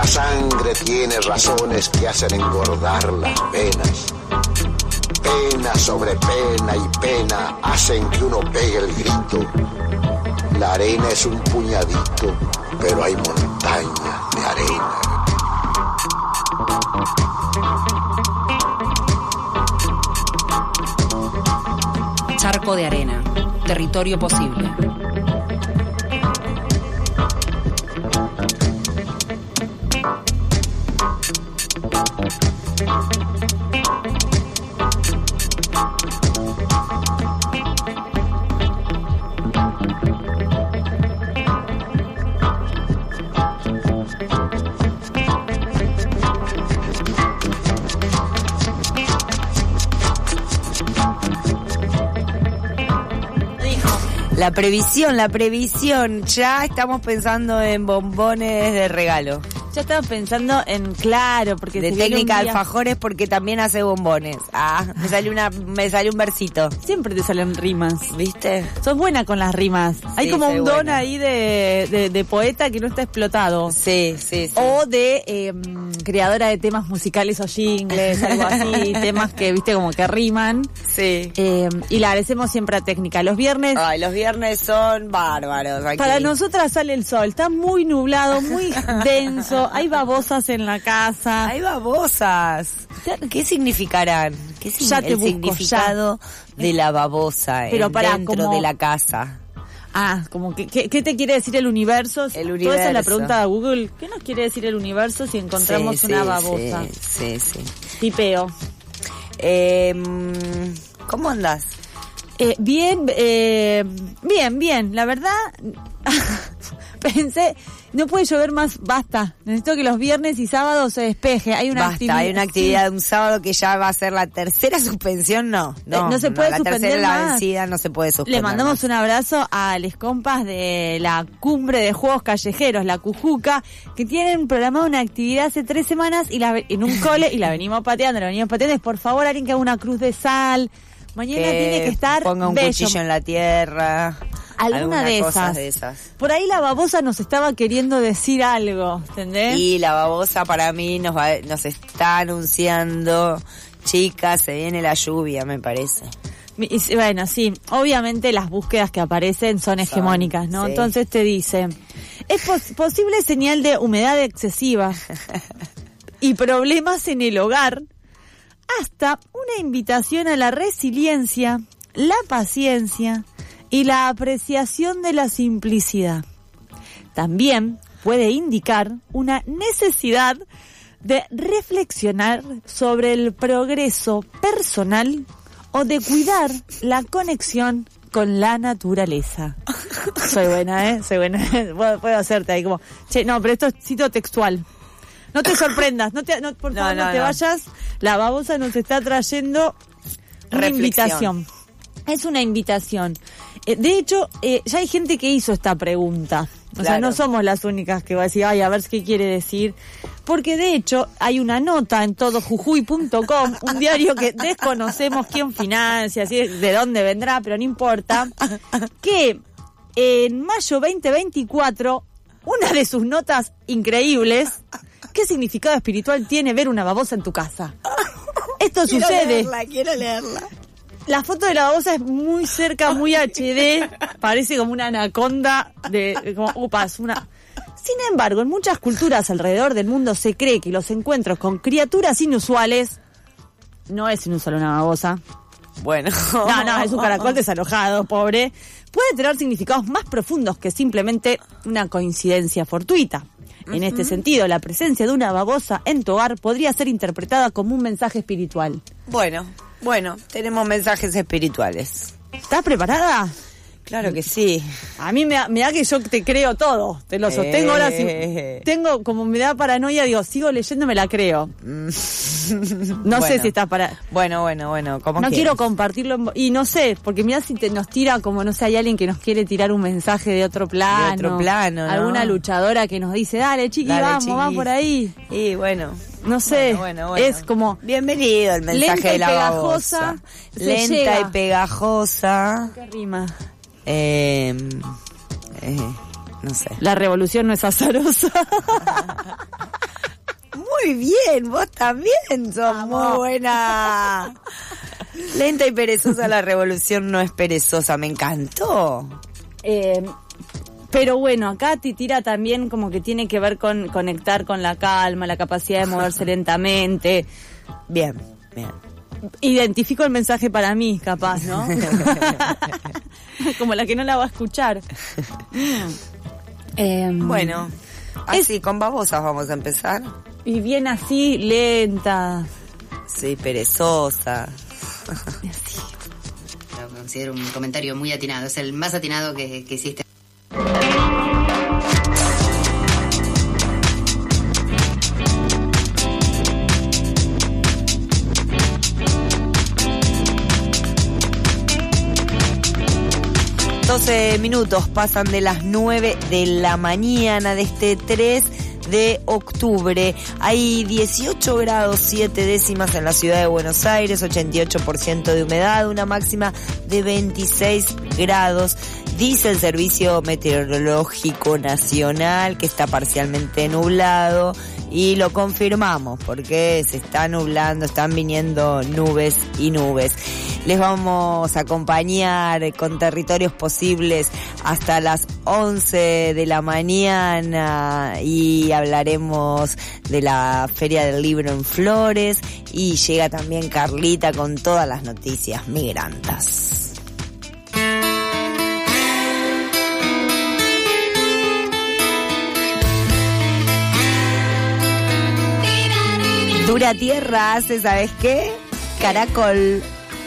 sangre tiene razones que hacen engordar las venas. Pena sobre pena y pena hacen que uno pegue el grito. La arena es un puñadito, pero hay montañas de arena. Charco de arena, territorio posible. La previsión. Ya estamos pensando en bombones de regalo. Ya estaba pensando en, claro, porque de técnica alfajores, porque también hace bombones. Me salió un versito. Siempre te salen rimas, ¿viste? Sos buena con las rimas. Sí, hay como un don buena ahí de poeta que no está explotado. Sí. O de creadora de temas musicales o jingles, algo así, temas que, viste, como que riman. Sí. Y la agradecemos siempre a técnica. Los viernes son bárbaros aquí. Para nosotras sale el sol, está muy nublado, muy denso. Hay babosas en la casa. Hay babosas. ¿Qué significarán? ¿Qué el significado de la babosa dentro de la casa? Como que ¿qué te quiere decir el universo? El universo. Esa es la pregunta de Google. ¿Qué nos quiere decir el universo si encontramos una babosa? Sí. Tipeo. ¿Cómo andás? Bien. La verdad, pensé, no puede llover más, basta. Necesito que los viernes y sábados se despeje. Hay una actividad de un sábado que ya va a ser la tercera suspensión, no se puede la suspender tercera, más. La vencida no se puede suspender. Le mandamos un abrazo a les compas de la Cumbre de Juegos Callejeros, la Cujuca, que tienen programada una actividad hace 3 semanas en un cole y la venimos pateando. Por favor, alguien que haga una cruz de sal. Mañana tiene que estar ponga un bello. Cuchillo en la tierra. Alguna de esas. Por ahí la babosa nos estaba queriendo decir algo, ¿entendés? Y la babosa para mí nos está anunciando, chicas, se viene la lluvia, me parece. Bueno, sí, obviamente las búsquedas que aparecen son hegemónicas, ¿no? Sí. Entonces te dice, es posible señal de humedad excesiva y problemas en el hogar, hasta una invitación a la resiliencia, la paciencia y la apreciación de la simplicidad. También puede indicar una necesidad de reflexionar sobre el progreso personal o de cuidar la conexión con la naturaleza. Soy buena. Puedo hacerte ahí como, pero esto es cito textual. No te sorprendas, por favor, no te vayas. La babosa nos está trayendo una invitación. Es una invitación. De hecho, ya hay gente que hizo esta pregunta. O sea, no somos las únicas que va a decir, a ver qué quiere decir. Porque de hecho, hay una nota en todojujuy.com, un diario que desconocemos quién financia, de dónde vendrá, pero no importa, que en mayo 2024, una de sus notas increíbles, ¿qué significado espiritual tiene ver una babosa en tu casa? Esto sucede. Quiero leerla. La foto de la babosa es muy cerca, muy HD, parece como una anaconda Sin embargo, en muchas culturas alrededor del mundo se cree que los encuentros con criaturas inusuales, no es inusual una babosa. Bueno. No, es un caracol desalojado, pobre. Puede tener significados más profundos que simplemente una coincidencia fortuita. En este sentido, la presencia de una babosa en tu hogar podría ser interpretada como un mensaje espiritual. Bueno, tenemos mensajes espirituales. ¿Estás preparada? Claro que sí. A mí me da que yo te creo todo, te lo sostengo ahora. Tengo como me da paranoia, digo, sigo leyendo, me la creo. No sé si estás para... Bueno, ¿cómo no quiero compartirlo, y no sé, porque mirá si nos tira como, no sé, hay alguien que nos quiere tirar un mensaje de otro plano. De otro plano, ¿no? Alguna luchadora que nos dice, dale, chiqui, vamos por ahí. Y bueno... No sé, bueno. Es como... Bienvenido el mensaje de la babosa. Lenta y pegajosa. ¿Qué rima? No sé. La revolución no es azarosa. muy bien, vos también sos muy buena. Lenta y perezosa, la revolución no es perezosa, me encantó. Pero bueno, acá Titira también como que tiene que ver con conectar con la calma, la capacidad de moverse lentamente. Bien. Identifico el mensaje para mí, capaz, ¿no? Como la que no la va a escuchar. Bueno, así, con babosas vamos a empezar. Y bien así, lenta. Sí, perezosa. Lo considero un comentario muy atinado, es el más atinado que hiciste. Minutos pasan de las 9 de la mañana de este 3 de octubre. Hay 18 grados 7 décimas en la ciudad de Buenos Aires, 88% de humedad, una máxima de 26 grados. Dice el Servicio Meteorológico Nacional que está parcialmente nublado y lo confirmamos porque se está nublando, están viniendo nubes y nubes. Les vamos a acompañar con Territorios Posibles hasta las 11 de la mañana y hablaremos de la Feria del Libro en Flores y llega también Carlita con todas las noticias migrantas. Dura tierra hace, ¿sabes qué? Caracol.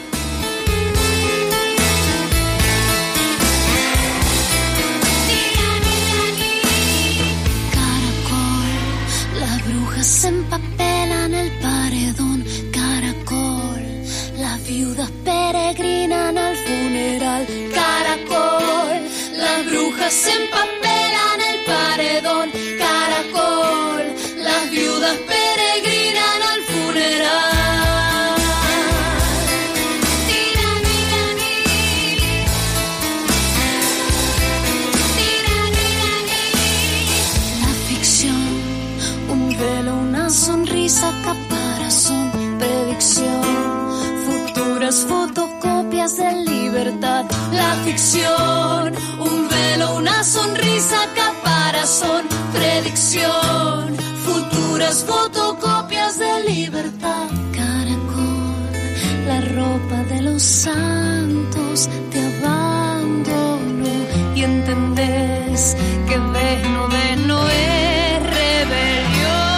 Se empapelan el paredón, caracol. Las viudas peregrinan al funeral, caracol. Las brujas se empapelan el paredón, caracol. Las viudas peregrinan al funeral. La ficción, un velo, una sonrisa, caparazón, predicción, futuras fotocopias de libertad. La ficción, un velo, una sonrisa, caparazón, predicción, futuras fotocopias de libertad. Caracol, la ropa de los santos te abandonó y entendés que ves no es rebelión.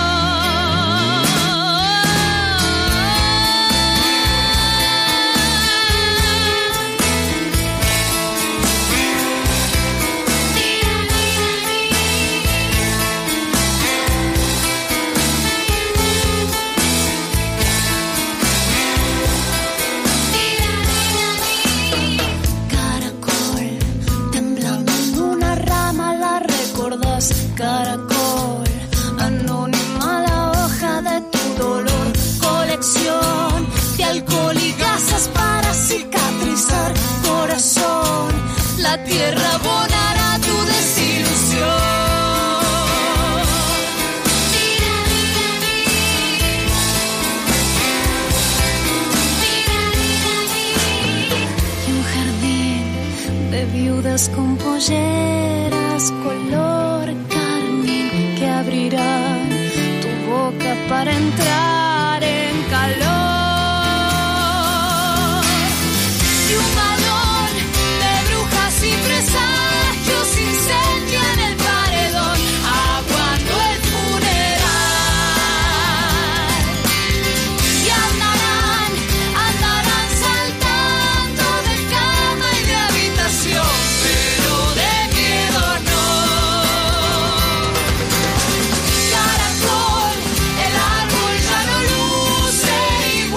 Caracol, anónima la hoja de tu dolor, colección de alcohol y gasas para cicatrizar, corazón, la tierra abonará tu desilusión. Y un jardín de viudas con polleras, color que abrirán tu boca para entrar en calor. Y un balón de brujas y presagios incendian el paredón, aguando el funeral. Y andarán saltando de cama y de habitación, pero de miedo no. Caracol, el árbol ya no luce igual.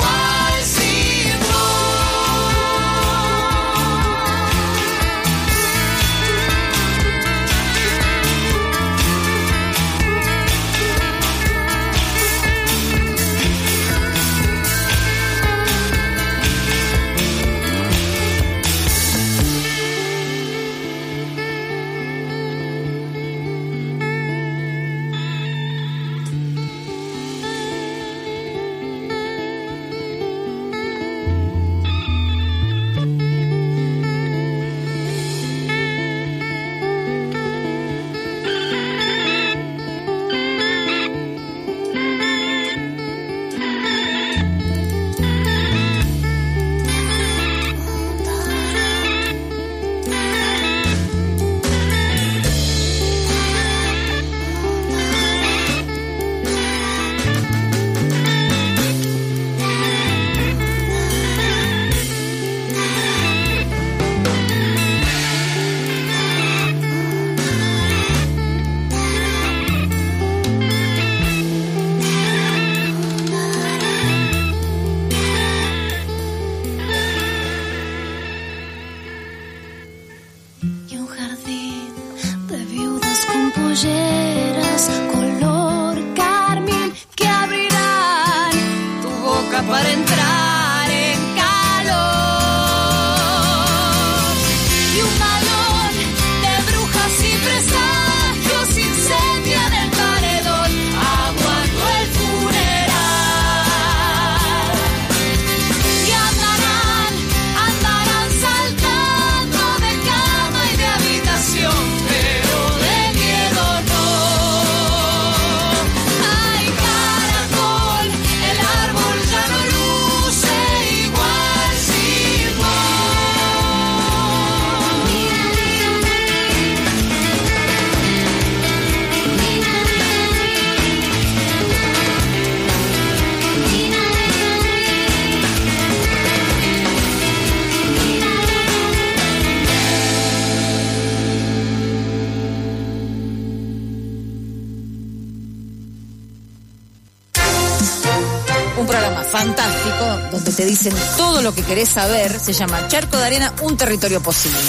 fantástico, donde te dicen todo lo que querés saber. Se llama Charco de Arena, un territorio posible.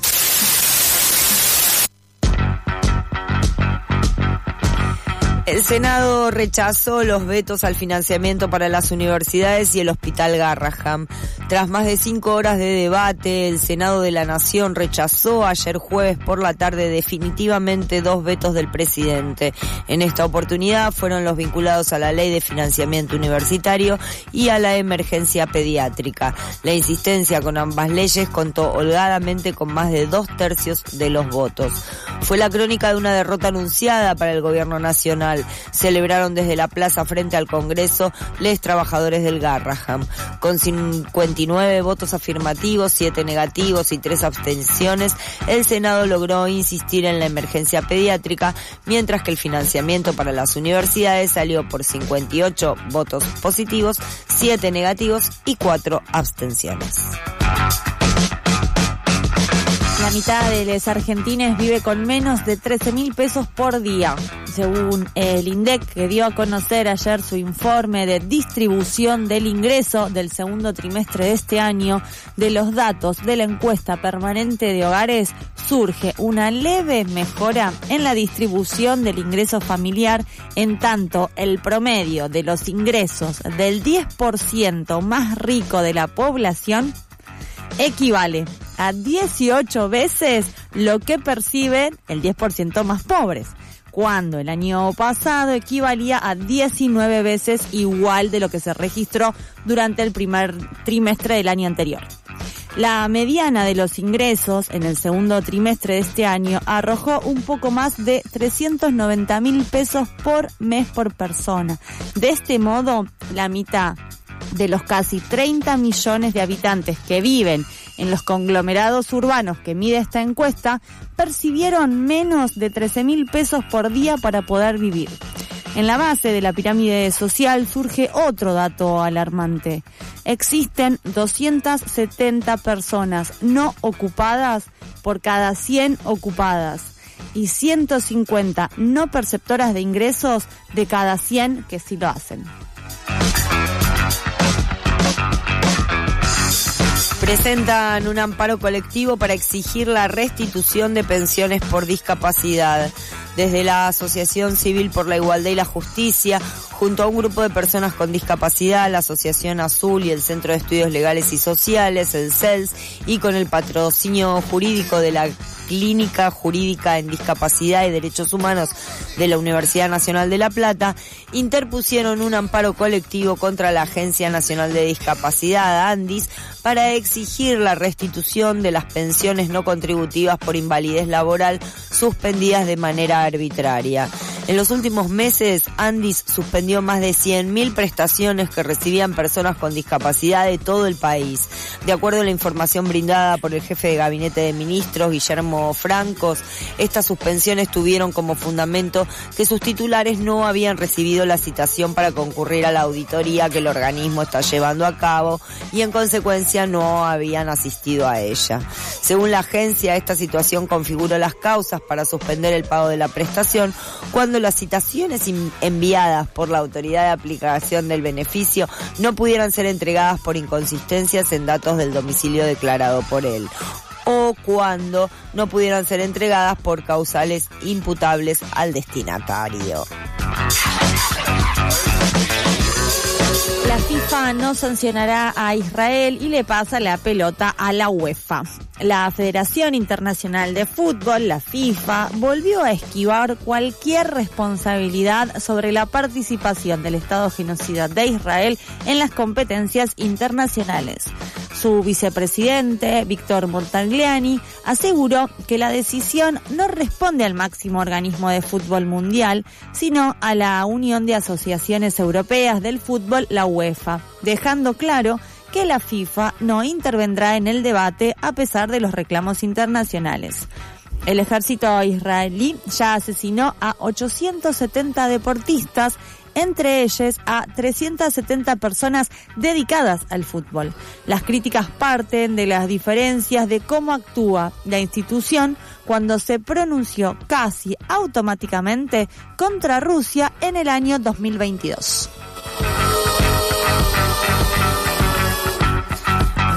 El Senado rechazó los vetos al financiamiento para las universidades y el Hospital Garrahan. Tras más de 5 horas de debate, el Senado de la Nación rechazó ayer jueves por la tarde definitivamente 2 vetos del presidente. En esta oportunidad fueron los vinculados a la Ley de Financiamiento Universitario y a la emergencia pediátrica. La insistencia con ambas leyes contó holgadamente con más de 2/3 de los votos. Fue la crónica de una derrota anunciada para el gobierno nacional. Celebraron desde la plaza frente al Congreso los trabajadores del Garrahan. Con 59 votos afirmativos, 7 negativos y 3 abstenciones, el Senado logró insistir en la emergencia pediátrica, mientras que el financiamiento para las universidades salió por 58 votos positivos, 7 negativos y 4 abstenciones. La mitad de los argentines vive con menos de 13.000 pesos por día. Según el INDEC, que dio a conocer ayer su informe de distribución del ingreso del segundo trimestre de este año, de los datos de la encuesta permanente de hogares, surge una leve mejora en la distribución del ingreso familiar, en tanto el promedio de los ingresos del 10% más rico de la población equivale a 18 veces lo que perciben el 10% más pobres, cuando el año pasado equivalía a 19 veces igual de lo que se registró durante el primer trimestre del año anterior. La mediana de los ingresos en el segundo trimestre de este año arrojó un poco más de 390.000 pesos por mes por persona. De este modo, la mitad de los casi 30 millones de habitantes que viven en los conglomerados urbanos que mide esta encuesta percibieron menos de 13.000 pesos por día para poder vivir. En la base de la pirámide social surge otro dato alarmante. Existen 270 personas no ocupadas por cada 100 ocupadas y 150 no perceptoras de ingresos de cada 100 que sí lo hacen. Presentan un amparo colectivo para exigir la restitución de pensiones por discapacidad. Desde la Asociación Civil por la Igualdad y la Justicia, junto a un grupo de personas con discapacidad, la Asociación Azul y el Centro de Estudios Legales y Sociales, el CELS, y con el patrocinio jurídico de la Clínica Jurídica en Discapacidad y Derechos Humanos de la Universidad Nacional de La Plata, interpusieron un amparo colectivo contra la Agencia Nacional de Discapacidad, ANDIS, para exigir la restitución de las pensiones no contributivas por invalidez laboral suspendidas de manera arbitraria. En los últimos meses, ANDIS suspendió más de 100.000 prestaciones que recibían personas con discapacidad de todo el país. De acuerdo a la información brindada por el jefe de Gabinete de Ministros, Guillermo Francos, estas suspensiones tuvieron como fundamento que sus titulares no habían recibido la citación para concurrir a la auditoría que el organismo está llevando a cabo y en consecuencia no habían asistido a ella. Según la agencia, esta situación configuró las causas para suspender el pago de la prestación cuando las citaciones enviadas por la autoridad de aplicación del beneficio no pudieran ser entregadas por inconsistencias en datos del domicilio declarado por él, o cuando no pudieran ser entregadas por causales imputables al destinatario. La FIFA no sancionará a Israel y le pasa la pelota a la UEFA. La Federación Internacional de Fútbol, la FIFA, volvió a esquivar cualquier responsabilidad sobre la participación del Estado genocida de Israel en las competencias internacionales. Su vicepresidente, Víctor Montagliani, aseguró que la decisión no responde al máximo organismo de fútbol mundial, sino a la Unión de Asociaciones Europeas del Fútbol, la UEFA, dejando claro que la FIFA no intervendrá en el debate a pesar de los reclamos internacionales. El ejército israelí ya asesinó a 870 deportistas, entre ellos a 370 personas dedicadas al fútbol. Las críticas parten de las diferencias de cómo actúa la institución cuando se pronunció casi automáticamente contra Rusia en el año 2022.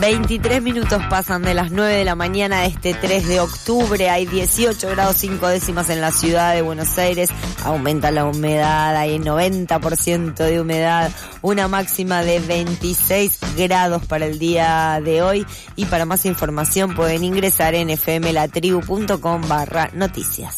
23 minutos pasan de las 9 de la mañana de este 3 de octubre. Hay 18 grados 5 décimas en la ciudad de Buenos Aires. Aumenta la humedad, hay 90% de humedad. Una máxima de 26 grados para el día de hoy. Y para más información pueden ingresar en fmlatribu.com/noticias.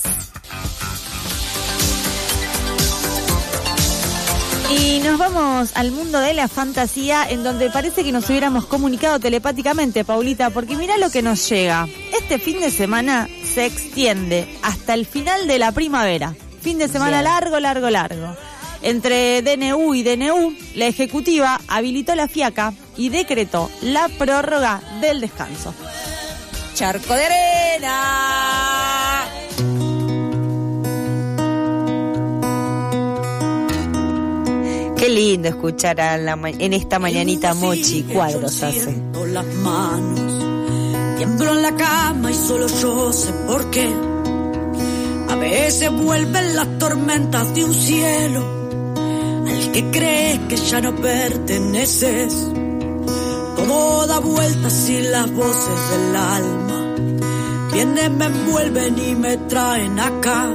Y nos vamos al mundo de la fantasía, en donde parece que nos hubiéramos comunicado telepáticamente, Paulita, porque mirá lo que nos llega. Este fin de semana se extiende hasta el final de la primavera. Fin de semana largo. Entre DNU y DNU, la ejecutiva habilitó la fiaca y decretó la prórroga del descanso. Charco de arena. Qué lindo escuchar en esta mañanita Mochi. Cuadros hace. Las manos, tiemblo en la cama y solo yo sé por qué. A veces vuelven las tormentas de un cielo al que crees que ya no perteneces. Todo da vueltas y las voces del alma vienen, me envuelven y me traen acá.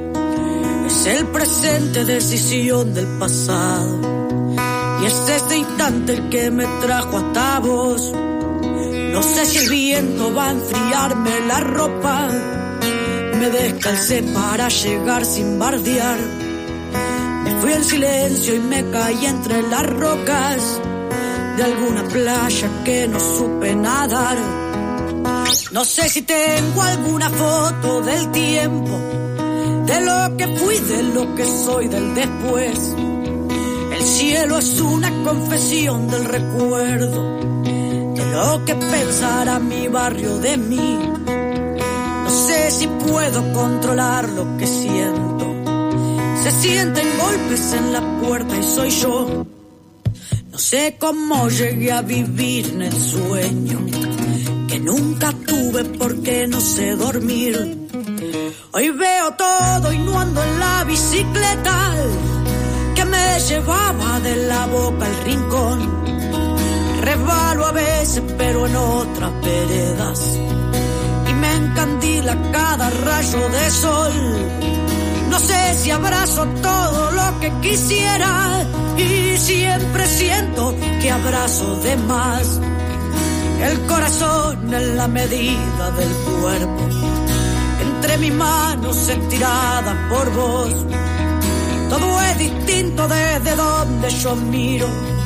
Es el presente, decisión del pasado, y es este instante el que me trajo hasta vos. No sé si el viento va a enfriarme la ropa, me descalcé para llegar sin bardear. Me fui en silencio y me caí entre las rocas de alguna playa que no supe nadar. No sé si tengo alguna foto del tiempo, de lo que fui, de lo que soy, del después. El cielo es una confesión del recuerdo, de lo que pensará mi barrio de mí. No sé si puedo controlar lo que siento. Se sienten golpes en la puerta y soy yo. No sé cómo llegué a vivir en el sueño que nunca tuve porque no sé dormir. Hoy veo todo y no ando en la bicicleta que me llevaba de la boca al rincón. Resbalo a veces pero en otras veredas y me encandila cada rayo de sol. No sé si abrazo todo lo que quisiera y siempre siento que abrazo de más. El corazón en la medida del cuerpo, entre mis manos estiradas por vos. Todo es distinto desde donde yo miro.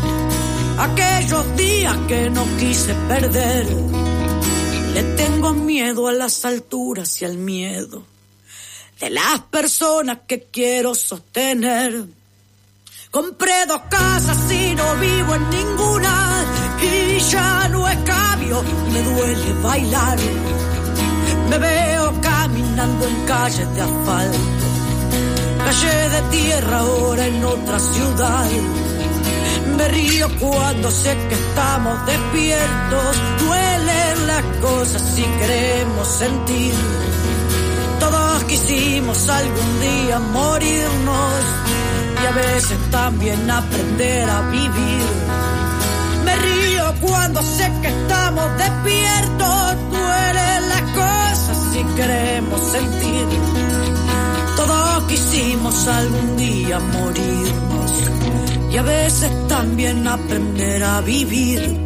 Aquellos días que no quise perder. Le tengo miedo a las alturas y al miedo de las personas que quiero sostener. Compré 2 casas y no vivo en ninguna, y ya no escabio, me duele bailar. Me veo caminando en calles de asfalto, calle de tierra ahora en otra ciudad. Me río cuando sé que estamos despiertos, duelen las cosas si queremos sentir. Todos quisimos algún día morirnos y a veces también aprender a vivir. Me río cuando sé que estamos despiertos, duelen las cosas si queremos sentir. Todos quisimos algún día morirnos y a veces también aprender a vivir.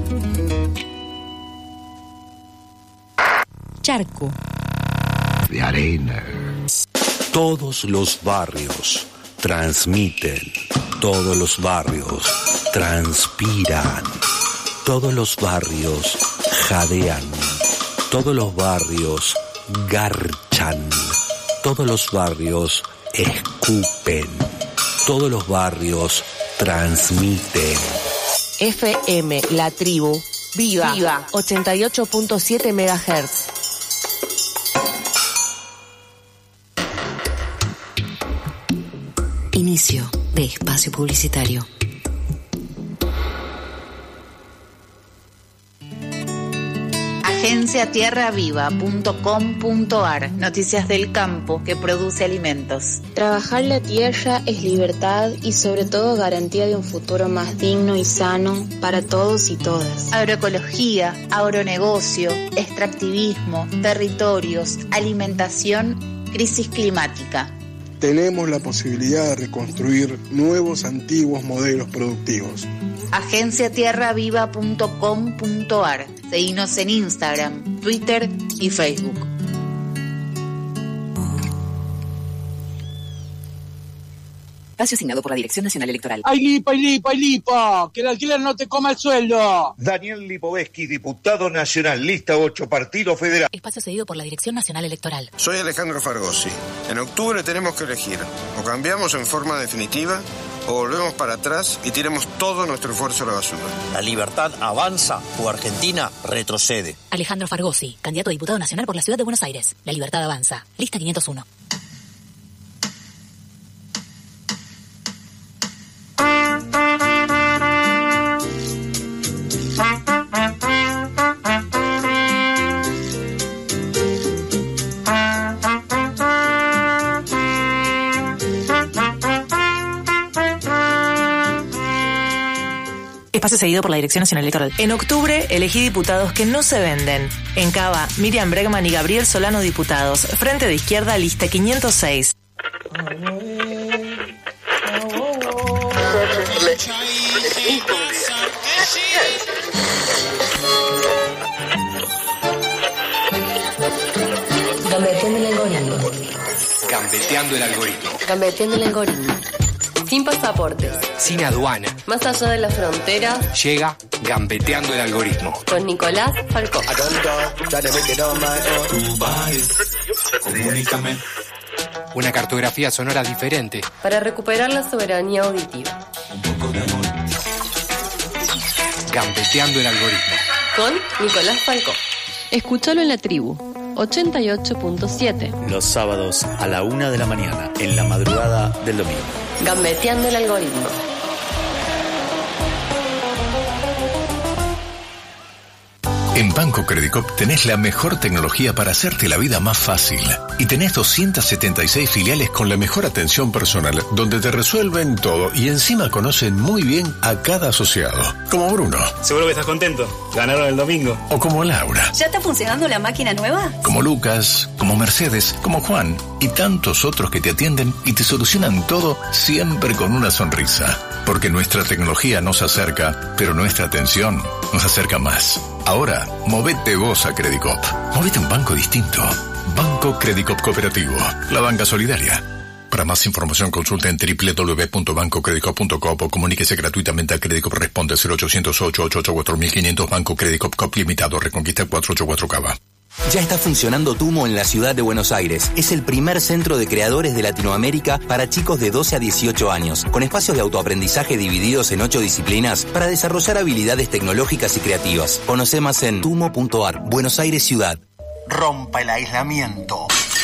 Charco De arena. Todos los barrios transmiten, todos los barrios transpiran, todos los barrios jadean, todos los barrios garchan, todos los barrios escupen, todos los barrios transmiten. FM La Tribu, Viva. 88.7 MHz. Inicio de espacio publicitario. agenciatierraviva.com.ar. Noticias del campo que produce alimentos. Trabajar la tierra es libertad y sobre todo garantía de un futuro más digno y sano para todos y todas. Agroecología, agronegocio, extractivismo, territorios, alimentación, crisis climática. Tenemos la posibilidad de reconstruir nuevos antiguos modelos productivos. agenciatierraviva.com.ar. Seguinos en Instagram, Twitter y Facebook. Espacio asignado por la Dirección Nacional Electoral. ¡Ay, lipa! ¡Que el alquiler no te coma el sueldo! Daniel Lipovetsky, diputado nacional, lista 8, Partido Federal. Espacio cedido por la Dirección Nacional Electoral. Soy Alejandro Fargosi. En octubre tenemos que elegir. O cambiamos en forma definitiva, o volvemos para atrás y tiremos todo nuestro esfuerzo a la basura. La libertad avanza o Argentina retrocede. Alejandro Fargosi, candidato a diputado nacional por la Ciudad de Buenos Aires. La libertad avanza. Lista 501. Espacio seguido por la Dirección Nacional Electoral. En octubre elegí diputados que no se venden. En Cava, Miriam Bregman y Gabriel Solano diputados. Frente de Izquierda, lista 506. Gambeteando el algoritmo. Gambeteando el algoritmo. Gambeteando el algoritmo. Sin pasaportes. Sin aduana. Más allá de la frontera. Llega Gambeteando el algoritmo. Con Nicolás Falcó. Una cartografía sonora diferente. Para recuperar la soberanía auditiva. Gambeteando el algoritmo. Con Nicolás Falcó. Escúchalo en La Tribu. 88.7. Los sábados a la 1 de la mañana, en la madrugada del domingo. Gambeteando el algoritmo. En Banco Credicop tenés la mejor tecnología para hacerte la vida más fácil. Y tenés 276 filiales con la mejor atención personal, donde te resuelven todo y encima conocen muy bien a cada asociado. Como Bruno. Seguro que estás contento. Ganaron el domingo. O como Laura. ¿Ya está funcionando la máquina nueva? Como Lucas, como Mercedes, como Juan y tantos otros que te atienden y te solucionan todo siempre con una sonrisa. Porque nuestra tecnología nos acerca, pero nuestra atención nos acerca más. Ahora, movete vos a Credicop. Movete a un banco distinto. Banco Credicop Cooperativo. La banca solidaria. Para más información consulta en www.bancocredicop.com o comuníquese gratuitamente a Credicop. Responde 0800-888-4500. Banco Credicop Cop Limitado. Reconquista 484 Cava. Ya está funcionando Tumo en la ciudad de Buenos Aires. Es el primer centro de creadores de Latinoamérica para chicos de 12 a 18 años, con espacios de autoaprendizaje divididos en 8 disciplinas para desarrollar habilidades tecnológicas y creativas. Conoce más en tumo.ar. Buenos Aires Ciudad. Rompa el aislamiento.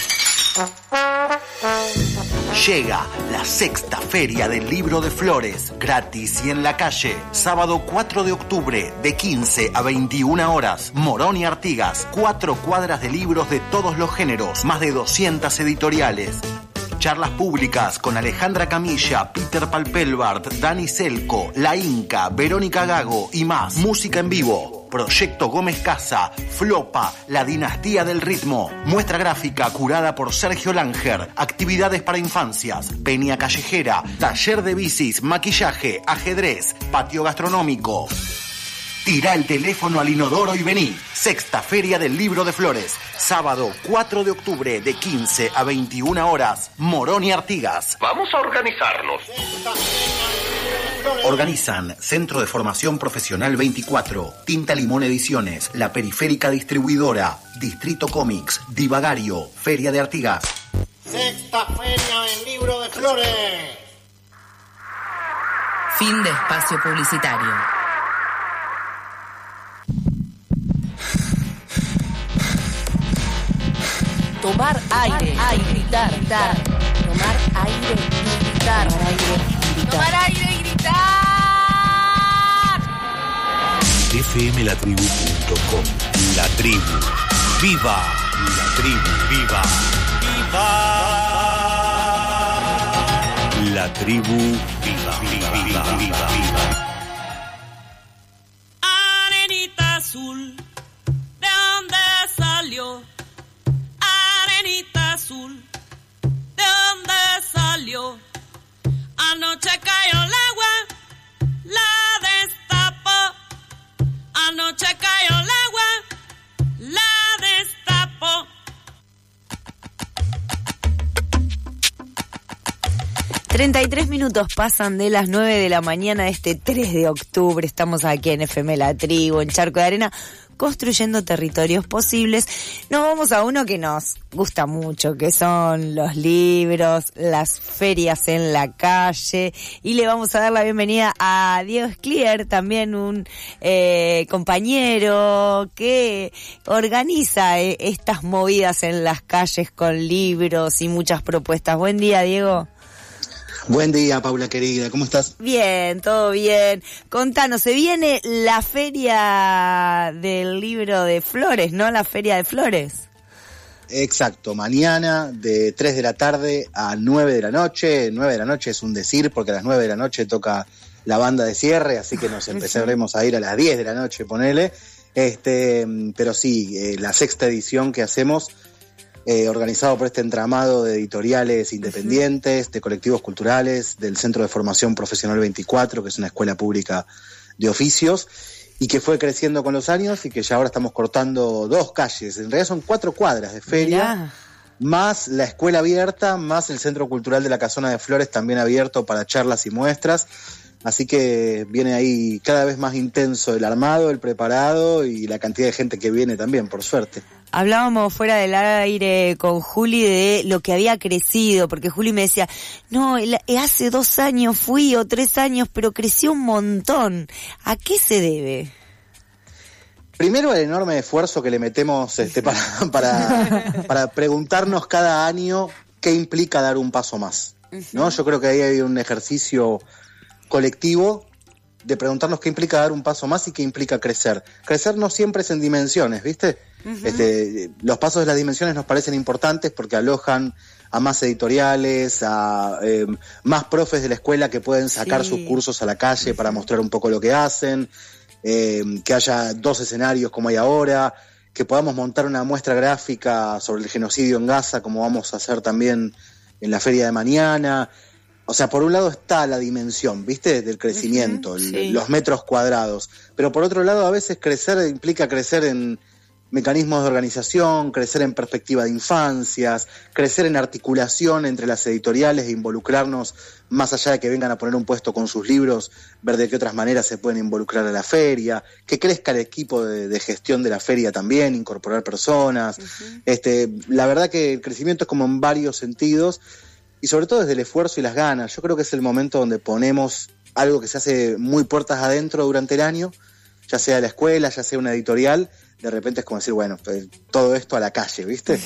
Llega la sexta Feria del Libro de Flores, gratis y en la calle. Sábado 4 de octubre, de 15 a 21 horas. Morón y Artigas, 4 cuadras de libros de todos los géneros, más de 200 editoriales. Charlas públicas con Alejandra Camilla, Peter Palpelbart, Dani Selco, La Inca, Verónica Gago y más. Música en vivo. Proyecto Gómez Casa, Flopa, La Dinastía del Ritmo. Muestra gráfica curada por Sergio Langer. Actividades para infancias. Peña callejera. Taller de bicis, maquillaje, ajedrez, patio gastronómico. Tira el teléfono al inodoro y vení. Sexta Feria del Libro de Flores. Sábado 4 de octubre de 15 a 21 horas. Morón y Artigas. Vamos a organizarnos. Organizan Centro de Formación Profesional 24, Tinta Limón Ediciones, La Periférica Distribuidora, Distrito Comics, Divagario, Feria de Artigas. Sexta Feria del Libro de Flores. Fin de espacio publicitario. Tomar aire y gritar. Tomar aire y gritar. Tomar aire y gritar. fmlatribu.com. La tribu. ¡Viva! La tribu. ¡Viva! ¡Viva! La tribu. ¡Viva! ¡Viva! ¡Viva! ¡Viva! ¡Viva! Arenita azul, ¿de dónde salió? Arenita azul, ¿de dónde salió? Anoche cayó el agua, la destapó. Anoche cayó el agua, la destapó. 33 minutos pasan de las 9 de la mañana de este 3 de octubre. Estamos aquí en FM La Tribu, en Charco de Arena, construyendo territorios posibles. Nos vamos a uno que nos gusta mucho, que son los libros, las ferias en la calle. Y le vamos a dar la bienvenida a Diego Esclier, también un compañero que organiza estas movidas en las calles con libros y muchas propuestas. Buen día, Diego. Buen día, Paula querida, ¿cómo estás? Bien, todo bien. Contanos, se viene la feria del libro de Flores, ¿no? La feria de Flores. Exacto, mañana de 3 de la tarde a 9 de la noche. 9 de la noche es un decir porque a las 9 de la noche toca la banda de cierre, así que nos empezaremos a ir a las 10 de la noche, ponele. Pero sí, la sexta edición que hacemos, organizado por este entramado de editoriales independientes, de colectivos culturales, del Centro de Formación Profesional 24, que es una escuela pública de oficios, y que fue creciendo con los años y que ya ahora estamos cortando 2 calles, en realidad son 4 cuadras de feria, mirá, más la escuela abierta, más el Centro Cultural de la Casona de Flores también abierto para charlas y muestras. Así que viene ahí cada vez más intenso el armado, el preparado y la cantidad de gente que viene también, por suerte. Hablábamos fuera del aire con Juli de lo que había crecido, porque Juli me decía, no, hace 2 años fui o 3 años, pero creció un montón. ¿A qué se debe? Primero el enorme esfuerzo que le metemos para preguntarnos cada año qué implica dar un paso más, ¿no? Yo creo que ahí hay un ejercicio colectivo de preguntarnos qué implica dar un paso más y qué implica crecer. Crecer no siempre es en dimensiones, ¿viste? Los pasos de las dimensiones nos parecen importantes porque alojan a más editoriales, a más profes de la escuela que pueden sacar sus cursos a la calle para mostrar un poco lo que hacen, que haya 2 escenarios como hay ahora, que podamos montar una muestra gráfica sobre el genocidio en Gaza como vamos a hacer también en la feria de mañana. O sea, por un lado está la dimensión, ¿viste? Del crecimiento, los metros cuadrados. Pero por otro lado, a veces crecer implica crecer en mecanismos de organización, crecer en perspectiva de infancias, crecer en articulación entre las editoriales e involucrarnos, más allá de que vengan a poner un puesto con sus libros, ver de qué otras maneras se pueden involucrar a la feria, que crezca el equipo de gestión de la feria también, incorporar personas. La verdad que el crecimiento es como en varios sentidos, y sobre todo desde el esfuerzo y las ganas. Yo creo que es el momento donde ponemos algo que se hace muy puertas adentro durante el año, ya sea la escuela, ya sea una editorial, de repente es como decir, bueno, pues, todo esto a la calle, ¿viste?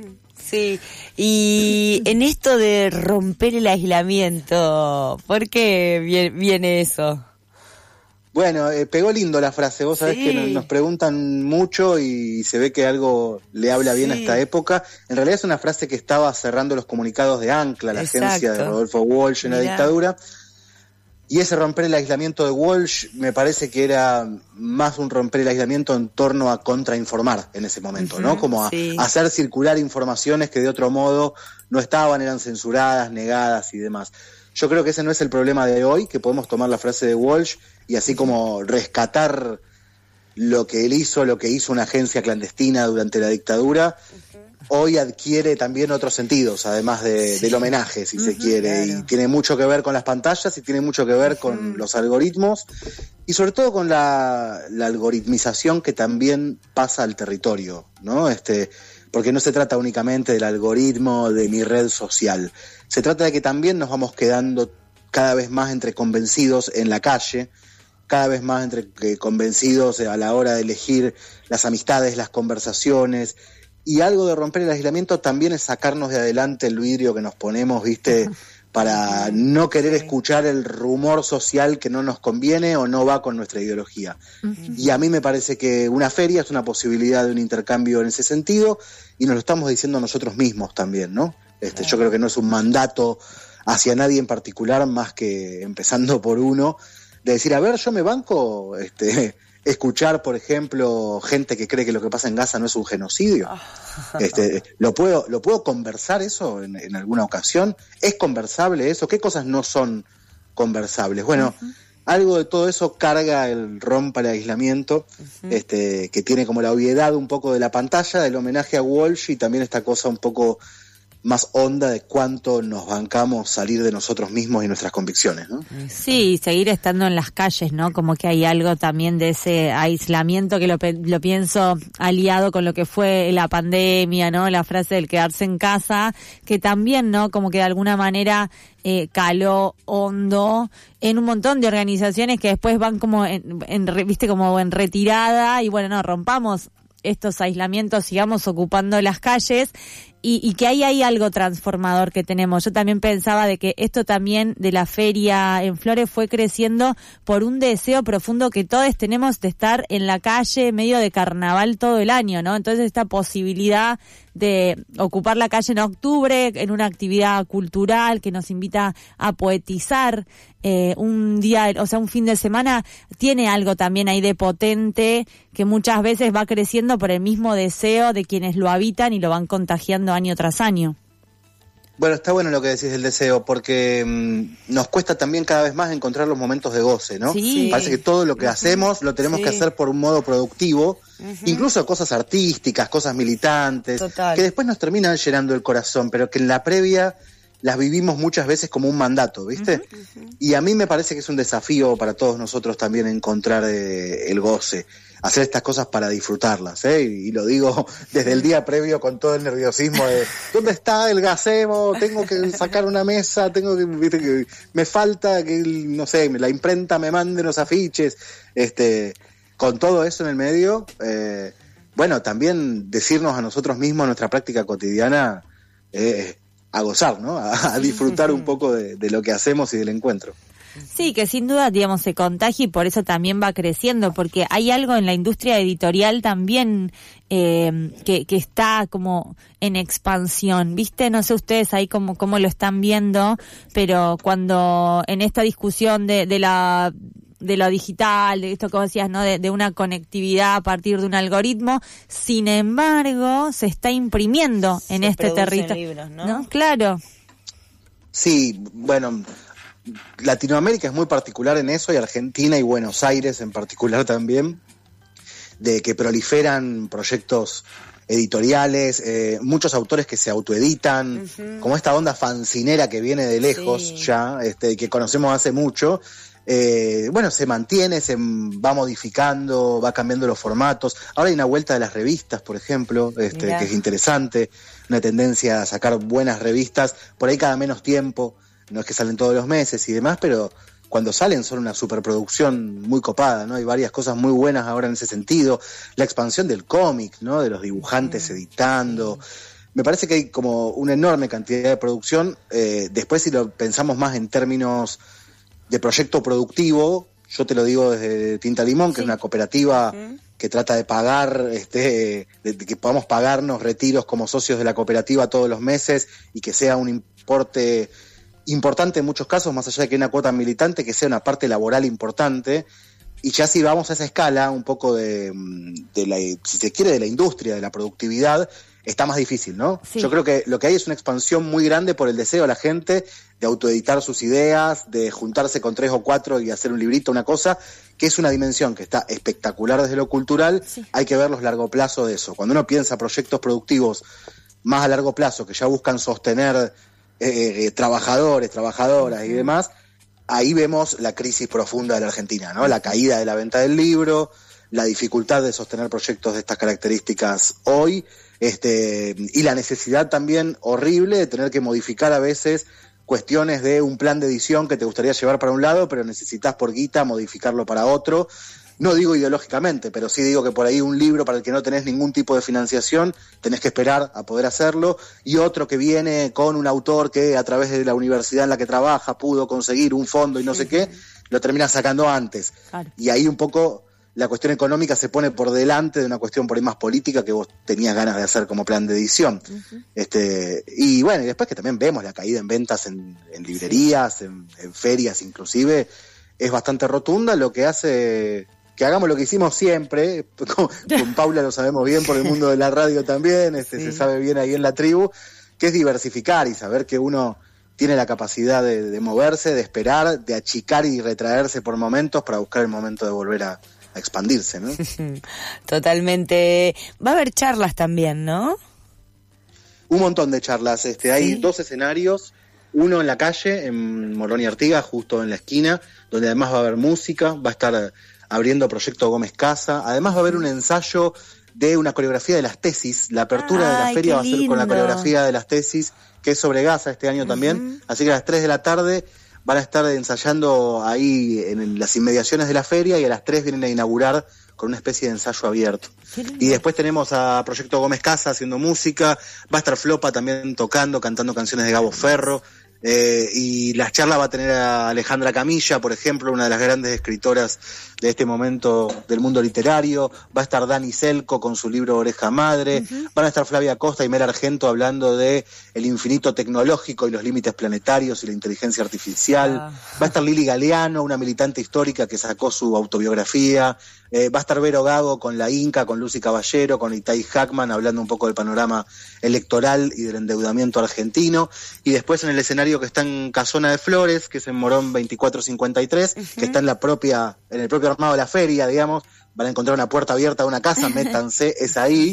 Sí, y en esto de romper el aislamiento, ¿por qué viene eso? Bueno, pegó lindo la frase, vos sabés que nos preguntan mucho y se ve que algo le habla bien a esta época. En realidad es una frase que estaba cerrando los comunicados de ANCLA, la agencia de Rodolfo Walsh en la dictadura. Y ese romper el aislamiento de Walsh me parece que era más un romper el aislamiento en torno a contrainformar en ese momento, ¿no? Como a hacer circular informaciones que de otro modo no estaban, eran censuradas, negadas y demás. Yo creo que ese no es el problema de hoy, que podemos tomar la frase de Walsh y así como rescatar lo que él hizo, lo que hizo una agencia clandestina durante la dictadura, hoy adquiere también otros sentidos, además del homenaje, si se quiere, y tiene mucho que ver con las pantallas y tiene mucho que ver con los algoritmos y sobre todo con la algoritmización que también pasa al territorio, ¿no? Porque no se trata únicamente del algoritmo de mi red social, se trata de que también nos vamos quedando cada vez más entre convencidos en la calle, cada vez más entre convencidos a la hora de elegir las amistades, las conversaciones. Y algo de romper el aislamiento también es sacarnos de adelante el vidrio que nos ponemos, ¿viste? para no querer escuchar el rumor social que no nos conviene o no va con nuestra ideología. Y a mí me parece que una feria es una posibilidad de un intercambio en ese sentido, y nos lo estamos diciendo nosotros mismos también, ¿no? Yo creo que no es un mandato hacia nadie en particular, más que empezando por uno, de decir, a ver, yo me banco escuchar, por ejemplo, gente que cree que lo que pasa en Gaza no es un genocidio. ¿Lo puedo conversar eso en alguna ocasión? ¿Es conversable eso? ¿Qué cosas no son conversables? Bueno, algo de todo eso carga el rompa el aislamiento, que tiene como la obviedad un poco de la pantalla, del homenaje a Walsh, y también esta cosa un poco más honda de cuánto nos bancamos salir de nosotros mismos y nuestras convicciones, ¿no? Sí, seguir estando en las calles, ¿no? Como que hay algo también de ese aislamiento que lo pienso aliado con lo que fue la pandemia, ¿no? La frase del quedarse en casa, que también, ¿no? Como que de alguna manera caló hondo en un montón de organizaciones que después van como viste, como en retirada, y bueno, no, rompamos estos aislamientos, sigamos ocupando las calles, y que ahí hay algo transformador que tenemos. Yo también pensaba de que esto también de la feria en Flores fue creciendo por un deseo profundo que todos tenemos de estar en la calle, medio de carnaval todo el año, ¿no? Entonces esta posibilidad de ocupar la calle en octubre en una actividad cultural que nos invita a poetizar un día, o sea, un fin de semana, tiene algo también ahí de potente que muchas veces va creciendo por el mismo deseo de quienes lo habitan y lo van contagiando año tras año. Bueno, está bueno lo que decís del deseo, porque nos cuesta también cada vez más encontrar los momentos de goce, ¿no? Sí. Parece que todo lo que hacemos lo tenemos que hacer por un modo productivo, incluso cosas artísticas, cosas militantes, que después nos terminan llenando el corazón, pero que en la previa las vivimos muchas veces como un mandato, ¿viste? Y a mí me parece que es un desafío para todos nosotros también encontrar el goce, hacer estas cosas para disfrutarlas, y lo digo desde el día previo con todo el nerviosismo de ¿dónde está el gazebo? Tengo que sacar una mesa, ¿viste? Que me falta que, no sé, la imprenta me mande los afiches, con todo eso en el medio, bueno, también decirnos a nosotros mismos, nuestra práctica cotidiana, a gozar, ¿no? A disfrutar un poco de lo que hacemos y del encuentro. Sí, que sin duda, digamos, se contagia, y por eso también va creciendo, porque hay algo en la industria editorial también que está como en expansión, ¿viste? No sé ustedes ahí cómo lo están viendo, pero cuando en esta discusión de lo digital, de esto que vos decías, ¿no? De una conectividad a partir de un algoritmo, sin embargo, se está imprimiendo en este territorio, libros, ¿no? Claro. Sí, bueno, Latinoamérica es muy particular en eso, y Argentina y Buenos Aires en particular también, de que proliferan proyectos editoriales, muchos autores que se autoeditan, como esta onda fancinera que viene de lejos ya, que conocemos hace mucho. Bueno, se mantiene, se va modificando, va cambiando los formatos. Ahora hay una vuelta de las revistas, por ejemplo, que es interesante, una tendencia a sacar buenas revistas, por ahí cada menos tiempo, no es que salen todos los meses y demás, pero cuando salen son una superproducción muy copada, ¿no? Hay varias cosas muy buenas ahora en ese sentido. La expansión del cómic, ¿no? De los dibujantes editando. Me parece que hay como una enorme cantidad de producción. Después, si lo pensamos más en términos de proyecto productivo, yo te lo digo desde Tinta Limón, que es una cooperativa que trata de pagar, de que podamos pagarnos retiros como socios de la cooperativa todos los meses, y que sea un importe importante en muchos casos, más allá de que una cuota militante, que sea una parte laboral importante. Y ya si vamos a esa escala, un poco de la, si se quiere, de la industria, de la productividad, está más difícil, ¿no? Sí. Yo creo que lo que hay es una expansión muy grande por el deseo de la gente de autoeditar sus ideas, de juntarse con 3 o 4 y hacer un librito, una cosa, que es una dimensión que está espectacular desde lo cultural. Hay que ver los largo plazo de eso. Cuando uno piensa proyectos productivos más a largo plazo, que ya buscan sostener trabajadores, trabajadoras y demás, ahí vemos la crisis profunda de la Argentina, ¿no? La caída de la venta del libro, la dificultad de sostener proyectos de estas características hoy, y la necesidad también horrible de tener que modificar a veces cuestiones de un plan de edición que te gustaría llevar para un lado, pero necesitas por guita modificarlo para otro, No digo ideológicamente, pero sí digo que por ahí un libro para el que no tenés ningún tipo de financiación, tenés que esperar a poder hacerlo, y otro que viene con un autor que a través de la universidad en la que trabaja pudo conseguir un fondo y no sé qué, lo termina sacando antes. Claro. Y ahí un poco la cuestión económica se pone por delante de una cuestión por ahí más política que vos tenías ganas de hacer como plan de edición. Y bueno, y después que también vemos la caída en ventas en librerías, en ferias inclusive, es bastante rotunda, lo que hace que hagamos lo que hicimos siempre, con Paula lo sabemos bien por el mundo de la radio también, se sabe bien ahí en la tribu, que es diversificar y saber que uno tiene la capacidad de moverse, de esperar, de achicar y retraerse por momentos para buscar el momento de volver a expandirse, ¿no? Totalmente. Va a haber charlas también, ¿no? Un montón de charlas. Hay 2 escenarios, uno en la calle, en Morón y Artigas, justo en la esquina, donde además va a haber música, va a estar abriendo Proyecto Gómez Casa, además va a haber un ensayo de una coreografía de las tesis, la apertura de la feria va a ser con la coreografía de las tesis, que es sobre Gaza este año también, así que a las 3 de la tarde van a estar ensayando ahí en las inmediaciones de la feria y a las 3 vienen a inaugurar con una especie de ensayo abierto. Y después tenemos a Proyecto Gómez Casa haciendo música, va a estar Flopa también tocando, cantando canciones de Gabo Ferro, y las charlas va a tener a Alejandra Camilla, por ejemplo, una de las grandes escritoras de este momento del mundo literario, va a estar Dani Selco con su libro Oreja Madre, van a estar Flavia Costa y Mera Argento hablando de el infinito tecnológico y los límites planetarios y la inteligencia artificial, va a estar Lili Galeano, una militante histórica que sacó su autobiografía, va a estar Vero Gago con la Inca, con Lucy Caballero, con Itai Hackman, hablando un poco del panorama electoral y del endeudamiento argentino, y después en el escenario que está en Casona de Flores, que es en Morón 2453, que está en el propio armado de la feria, digamos, van a encontrar una puerta abierta de una casa, métanse, es ahí.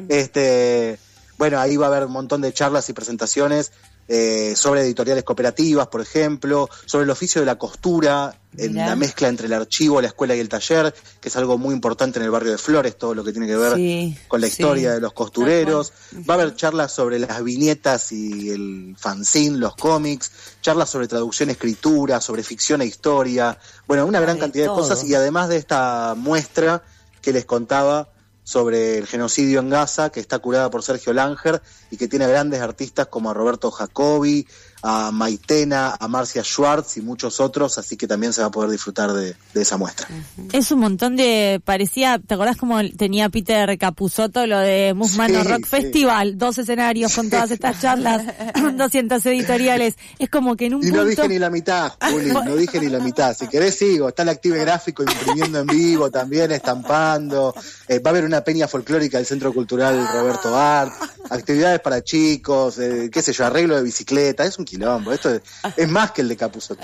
Bueno, ahí va a haber un montón de charlas y presentaciones sobre editoriales cooperativas, por ejemplo, sobre el oficio de la costura, en la mezcla entre el archivo, la escuela y el taller, que es algo muy importante en el barrio de Flores, todo lo que tiene que ver con la historia de los costureros. Va a haber charlas sobre las viñetas y el fanzine, los cómics, charlas sobre traducción, escritura, sobre ficción e historia, bueno, una gran cantidad de cosas, y además de esta muestra que les contaba sobre el genocidio en Gaza, que está curada por Sergio Langer y que tiene grandes artistas como a Roberto Jacobi, a Maitena, a Marcia Schwartz y muchos otros, así que también se va a poder disfrutar de esa muestra. Es un montón parecía, ¿te acordás cómo tenía Peter Capusotto lo de Musmano Rock Festival? 2 escenarios con todas estas charlas, 200 editoriales, es como que en un punto... Y no dije ni la mitad, Juli, no dije ni la mitad, si querés sigo, está el Active Gráfico imprimiendo en vivo también, estampando, va a haber una peña folclórica del Centro Cultural Roberto Art, actividades para chicos, qué sé yo, arreglo de bicicleta, es un quilombo, esto es más que el de Capusotto.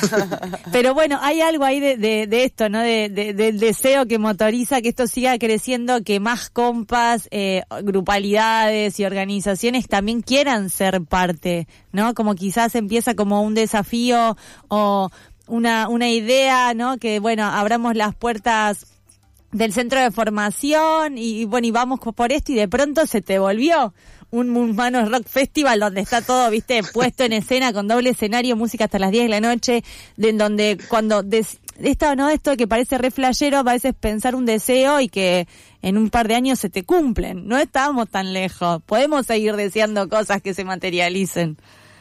Pero bueno, hay algo ahí de esto, ¿no? Del deseo que motoriza que esto siga creciendo, que más compas, grupalidades y organizaciones también quieran ser parte, ¿no? Como quizás empieza como un desafío o una idea, ¿no? Que bueno, abramos las puertas del centro de formación y bueno, y vamos por esto, y de pronto se te volvió un Musmanos Rock Festival donde está todo, viste, puesto en escena con doble escenario, música hasta las 10 de la noche, en donde cuando esto que parece re flashero, a veces pensar un deseo y que en un par de años se te cumplen. No estamos tan lejos, podemos seguir deseando cosas que se materialicen.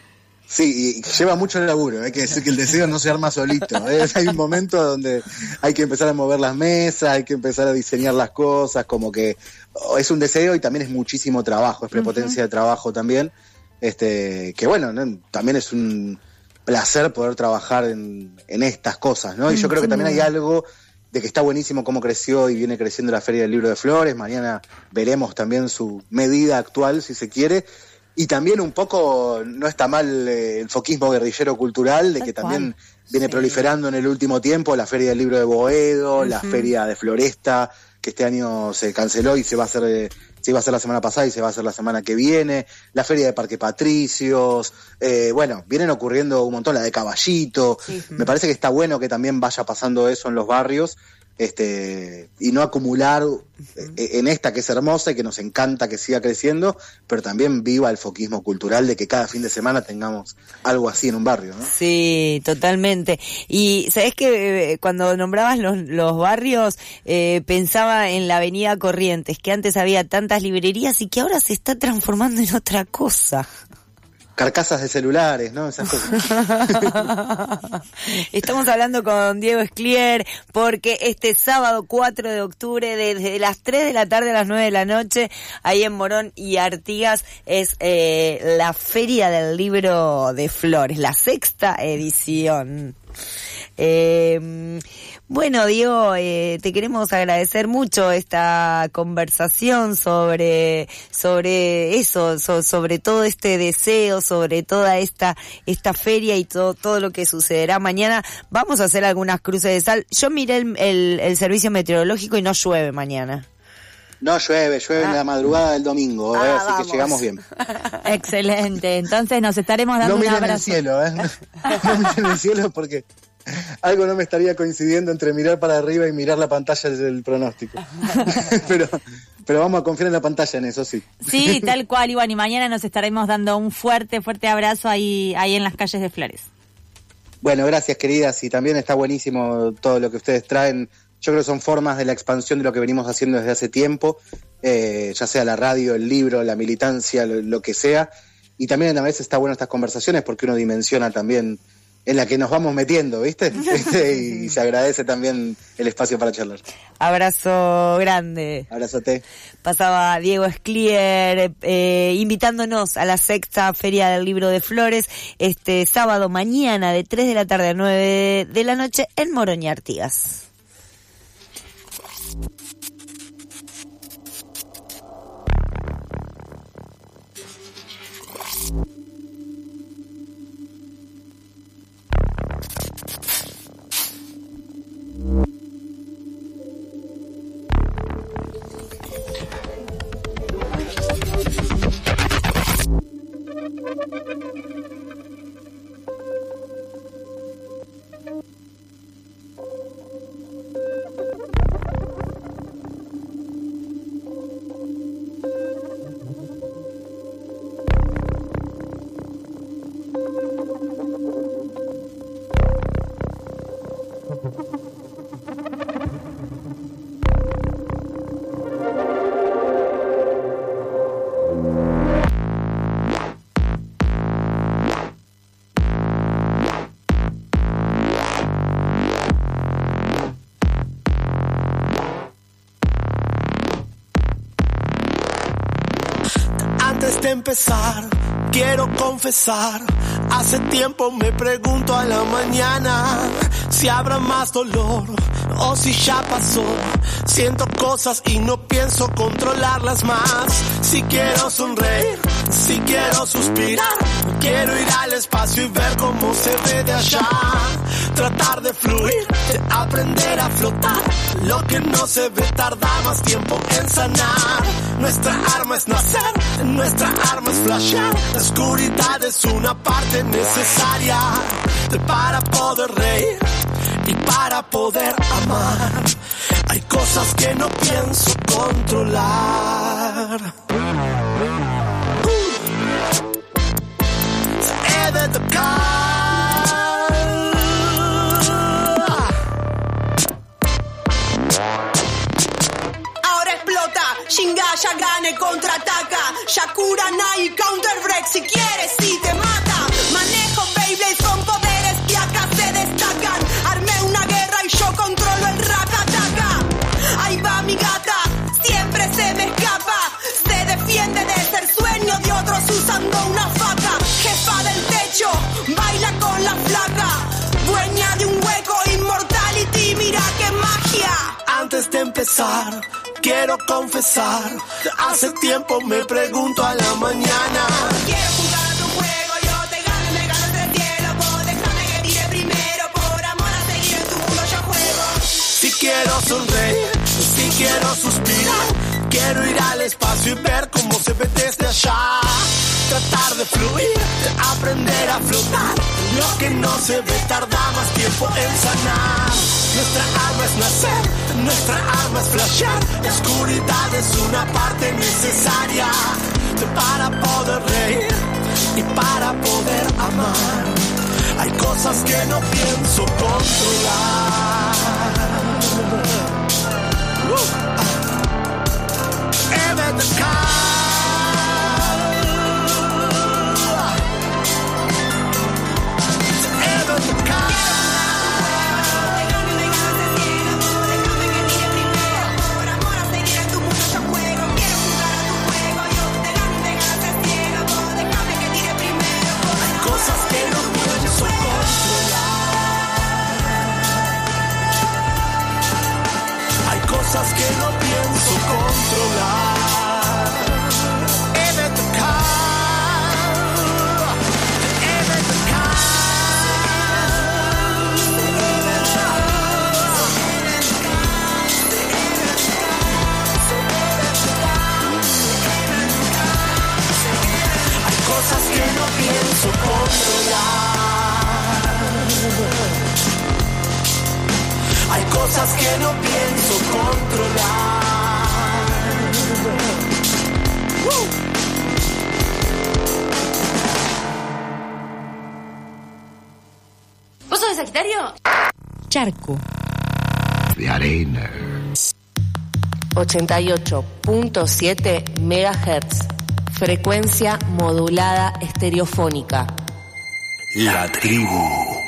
Sí, y lleva mucho laburo, hay que decir que el deseo no se arma solito, hay un momento donde hay que empezar a mover las mesas, hay que empezar a diseñar las cosas, como que es un deseo y también es muchísimo trabajo, es prepotencia de trabajo también, que bueno, ¿no? También es un placer poder trabajar en estas cosas, ¿no? Y yo creo que también hay algo de que está buenísimo cómo creció y viene creciendo la Feria del Libro de Flores, mañana veremos también su medida actual, si se quiere. Y también un poco no está mal el foquismo guerrillero cultural, de que también viene proliferando en el último tiempo la Feria del Libro de Boedo, la Feria de Floresta, que este año se canceló y se iba a hacer la semana pasada y se va a hacer la semana que viene, la Feria de Parque Patricios, bueno, vienen ocurriendo un montón, la de Caballito, me parece que está bueno que también vaya pasando eso en los barrios, y no acumular en esta que es hermosa y que nos encanta que siga creciendo, pero también viva el foquismo cultural de que cada fin de semana tengamos algo así en un barrio, ¿no? Sí, totalmente. Y sabés que cuando nombrabas los barrios, pensaba en la Avenida Corrientes, que antes había tantas librerías y que ahora se está transformando en otra cosa. Carcasas de celulares, ¿no? Esas cosas. Estamos hablando con Diego Esclier porque este sábado 4 de octubre desde las 3 de la tarde a las 9 de la noche ahí en Morón y Artigas es la Feria del Libro de Flores, la 6ª edición. Bueno, Diego, te queremos agradecer mucho esta conversación sobre eso, sobre todo este deseo, sobre toda esta feria y todo lo que sucederá mañana. Vamos a hacer algunas cruces de sal. Yo miré el servicio meteorológico y no llueve mañana. No llueve en la madrugada del domingo, así vamos. que llegamos bien. Excelente, entonces nos estaremos dando un abrazo. No miren el cielo, no miren el cielo porque algo no me estaría coincidiendo entre mirar para arriba y mirar la pantalla del pronóstico. pero vamos a confiar en la pantalla en eso, sí. Sí, tal cual, Iván, y mañana nos estaremos dando un fuerte abrazo ahí en las calles de Flores. Bueno, gracias, queridas, y también está buenísimo todo lo que ustedes traen. Yo creo que son formas de la expansión de lo que venimos haciendo desde hace tiempo, ya sea la radio, el libro, la militancia, lo que sea, y también a veces está bueno estas conversaciones porque uno dimensiona también en la que nos vamos metiendo, ¿viste? Y se agradece también el espacio para charlar. Abrazo grande. Abrazote. Pasaba Diego Esclier invitándonos a la 6ª Feria del Libro de Flores este sábado mañana de 3 de la tarde a 9 de la noche en Morón y Artigas. Antes de empezar, quiero confesar, hace tiempo me pregunto a la mañana si habrá más dolor o si ya pasó. Siento cosas y no pienso controlarlas más. Si quiero sonreír, si quiero suspirar, quiero ir al espacio y ver cómo se ve de allá. Tratar de fluir, de aprender a flotar. Lo que no se ve tarda más tiempo en sanar. Nuestra arma es nacer, nuestra arma es flashear. La oscuridad es una parte necesaria para poder reír y para poder amar. Hay cosas que no pienso controlar. Se he de tocar. Ahora explota, Shinga ya gane, contraataca. Shakura, Nai, counter break, si quieres, si te mata. Manejo Beyblade, son poderes que acá se destacan. Armé una guerra y yo controlo el raca-taca. Ahí va mi gata, siempre se me escapa. Se defiende de ser sueño de otros usando una faca. Jefa del techo, baila con la flaca. Dueña de un hueco, immortality, mira qué magia. Antes de empezar, quiero confesar, hace tiempo me pregunto a la mañana. Quiero jugar a tu juego, yo te gano y me gano entre el cielo. Vos déjame que tire primero, por amor a seguir en tu mundo yo juego. Si quiero sonreír, si quiero suspirar, quiero ir al espacio y ver cómo se ve desde allá. Tratar de fluir, de aprender a flotar. Lo que no se ve tarda más tiempo en sanar. Nuestra arma es nacer, nuestra arma es flashear. La oscuridad es una parte necesaria para poder reír y para poder amar. Hay cosas que no pienso controlar. Even the cosas que no pienso controlar. Even the car, even the car. Hay cosas que no pienso controlar. Hay cosas que no pienso controlar. ¿Vos sos de Sagitario? Charco. De arena. 88.7 MHz. Frecuencia modulada estereofónica. La tribu.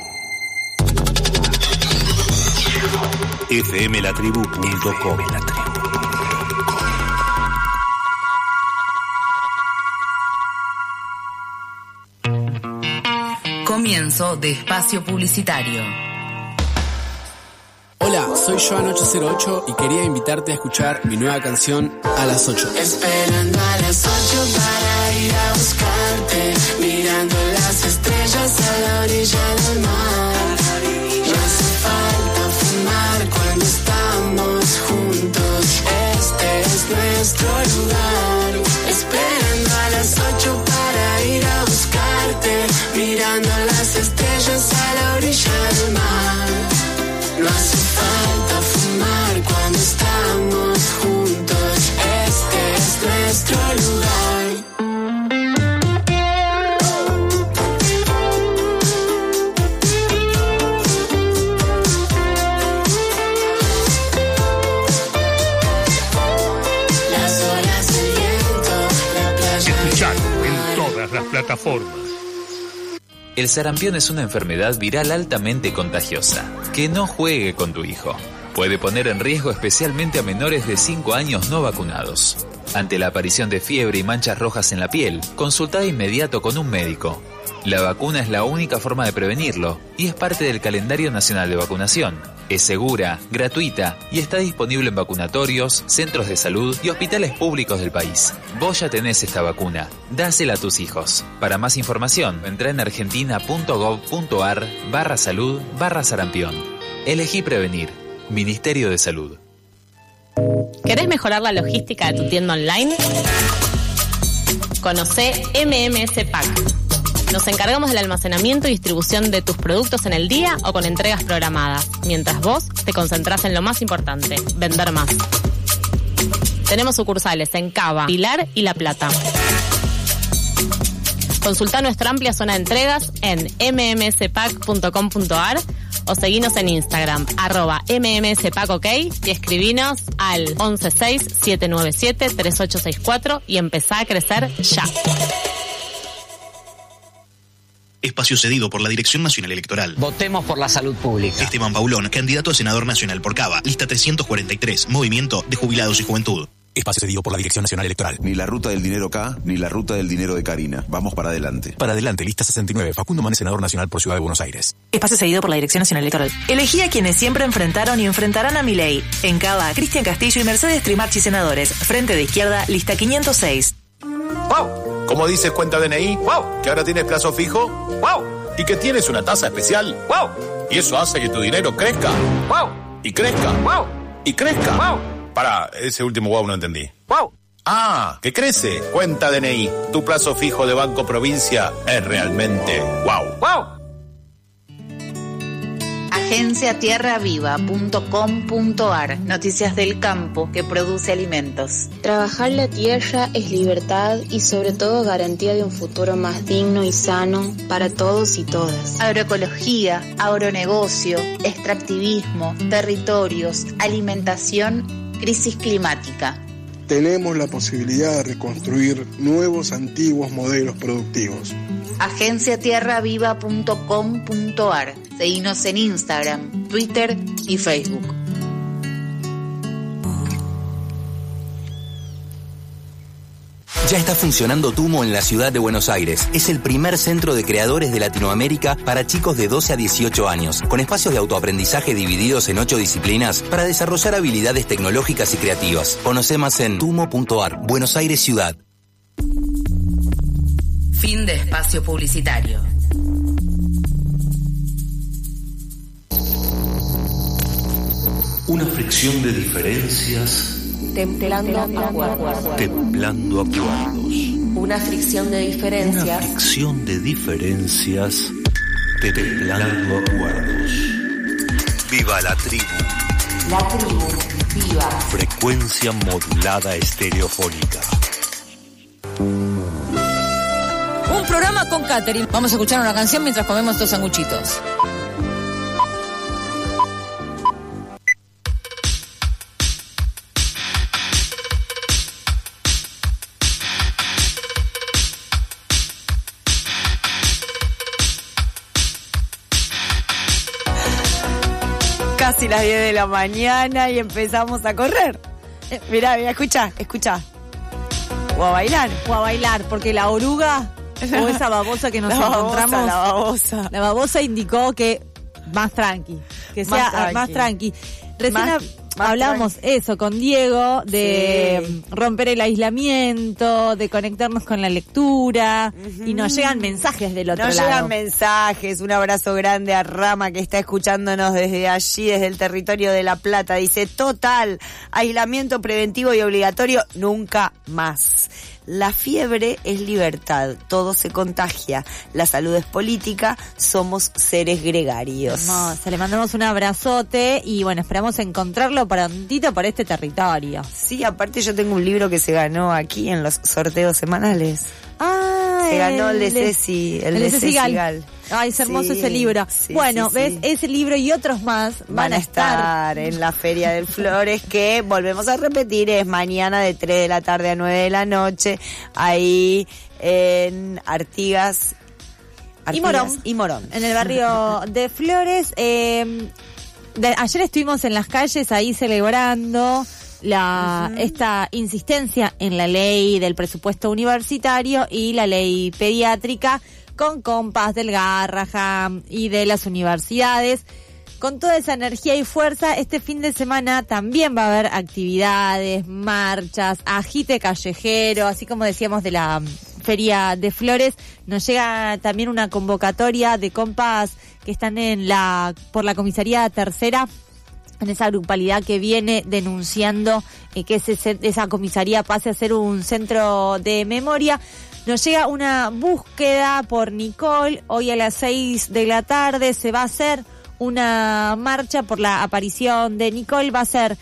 fmlatribu.com. Comienzo de espacio publicitario. Hola, soy Joan808 y quería invitarte a escuchar mi nueva canción A las 8. Esperando a las 8 para ir a buscarte, mirando las estrellas a la orilla del mar. No hace falta fumar cuando estamos juntos, este es nuestro lugar. Esperando a las 8 para ir a buscarte, mirando las estrellas a la orilla del mar. No hace falta fumar cuando estamos juntos, este es nuestro lugar. Las olas, el viento, la playa. Escuchalo en todas las plataformas. El sarampión es una enfermedad viral altamente contagiosa. Que no juegue con tu hijo. Puede poner en riesgo especialmente a menores de 5 años no vacunados. Ante la aparición de fiebre y manchas rojas en la piel, consulta de inmediato con un médico. La vacuna es la única forma de prevenirlo y es parte del calendario nacional de vacunación. Es segura, gratuita y está disponible en vacunatorios, centros de salud y hospitales públicos del país. Vos ya tenés esta vacuna. Dásela a tus hijos. Para más información, entra en argentina.gov.ar/salud/sarampión. Elegí prevenir. Ministerio de Salud. ¿Querés mejorar la logística de tu tienda online? Conocé MMS Pack. Nos encargamos del almacenamiento y distribución de tus productos en el día o con entregas programadas, mientras vos te concentrás en lo más importante, vender más. Tenemos sucursales en Cava, Pilar y La Plata. Consulta nuestra amplia zona de entregas en mmspack.com.ar o seguinos en Instagram, @mmspackok y escribinos al 116-797-3864 y empezá a crecer ya. Espacio cedido por la Dirección Nacional Electoral. Votemos por la salud pública. Esteban Paulón, candidato a senador nacional por Cava, lista 343, Movimiento de Jubilados y Juventud. Espacio cedido por la Dirección Nacional Electoral. Ni la ruta del dinero K, ni la ruta del dinero de Karina. Vamos para adelante. Para adelante, lista 69, Facundo Manes, senador nacional por Ciudad de Buenos Aires. Espacio cedido por la Dirección Nacional Electoral. Elegí a quienes siempre enfrentaron y enfrentarán a Milei. En Cava, Cristian Castillo y Mercedes Trimarchi, senadores. Frente de Izquierda, lista 506. ¡Wow! ¿Cómo dices cuenta DNI? ¡Wow! ¿Que ahora tienes plazo fijo? ¡Wow! ¿Y que tienes una tasa especial? ¡Wow! Y eso hace que tu dinero crezca. ¡Wow! Y crezca. ¡Wow! Y crezca. ¡Wow! Pará, ese último wow no entendí. ¡Wow! Ah, que crece. Cuenta DNI. Tu plazo fijo de Banco Provincia es realmente wow. ¡Wow! agenciatierraviva.com.ar. Noticias del campo que produce alimentos. Trabajar la tierra es libertad y sobre todo garantía de un futuro más digno y sano para todos y todas. Agroecología, agronegocio, extractivismo, territorios, alimentación, crisis climática. Tenemos la posibilidad de reconstruir nuevos, antiguos modelos productivos. agenciatierraviva.com.ar. Seguinos en Instagram, Twitter y Facebook. Ya está funcionando Tumo en la ciudad de Buenos Aires. Es el primer centro de creadores de Latinoamérica para chicos de 12 a 18 años, con espacios de autoaprendizaje divididos en 8 disciplinas para desarrollar habilidades tecnológicas y creativas. Conoce más en tumo.ar. Buenos Aires Ciudad. Fin de espacio publicitario. Una fricción de diferencias. Templando acuerdos. Templando acuerdos. Una fricción de diferencias. Una fricción de diferencias. Templando acuerdos. Viva la tribu. La tribu, viva. Frecuencia modulada estereofónica. Un programa con catering. Vamos a escuchar una canción mientras comemos estos sanguchitos. Casi las 10 de la mañana y empezamos a correr. Mirá, escuchá. O a bailar, porque la oruga o esa babosa que nos encontramos. La babosa indicó que más tranqui, que sea más tranqui. Recién hablábamos eso con Diego de romper el aislamiento, de conectarnos con la lectura, y nos llegan mensajes del otro lado. Nos llegan mensajes, un abrazo grande a Rama que está escuchándonos desde allí, desde el territorio de La Plata. Dice, total, aislamiento preventivo y obligatorio, nunca más. La fiebre es libertad, todo se contagia, la salud es política, somos seres gregarios. Le mandamos un abrazote y bueno, esperamos encontrarlo prontito por este territorio. Sí, aparte yo tengo un libro que se ganó aquí en los sorteos semanales. Se ganó el de Ceci, el de Ceci Gal. Ay, es hermoso ese libro. ¿Ves? Ese libro y otros más van a estar en la Feria del Flores, que volvemos a repetir, es mañana de 3 de la tarde a 9 de la noche, ahí en Artigas y Morón. En el barrio de Flores. Ayer estuvimos en las calles ahí celebrando esta insistencia en la ley del presupuesto universitario y la ley pediátrica, con compas del Garraha y de las universidades. Con toda esa energía y fuerza, este fin de semana también va a haber actividades, marchas, agite callejero, así como decíamos de la Feria de Flores. Nos llega también una convocatoria de compas que están por la comisaría tercera, en esa grupalidad que viene denunciando que esa comisaría pase a ser un centro de memoria. Nos llega una búsqueda por Nicole. Hoy a las 6 de la tarde se va a hacer una marcha por la aparición de Nicole. Va a ser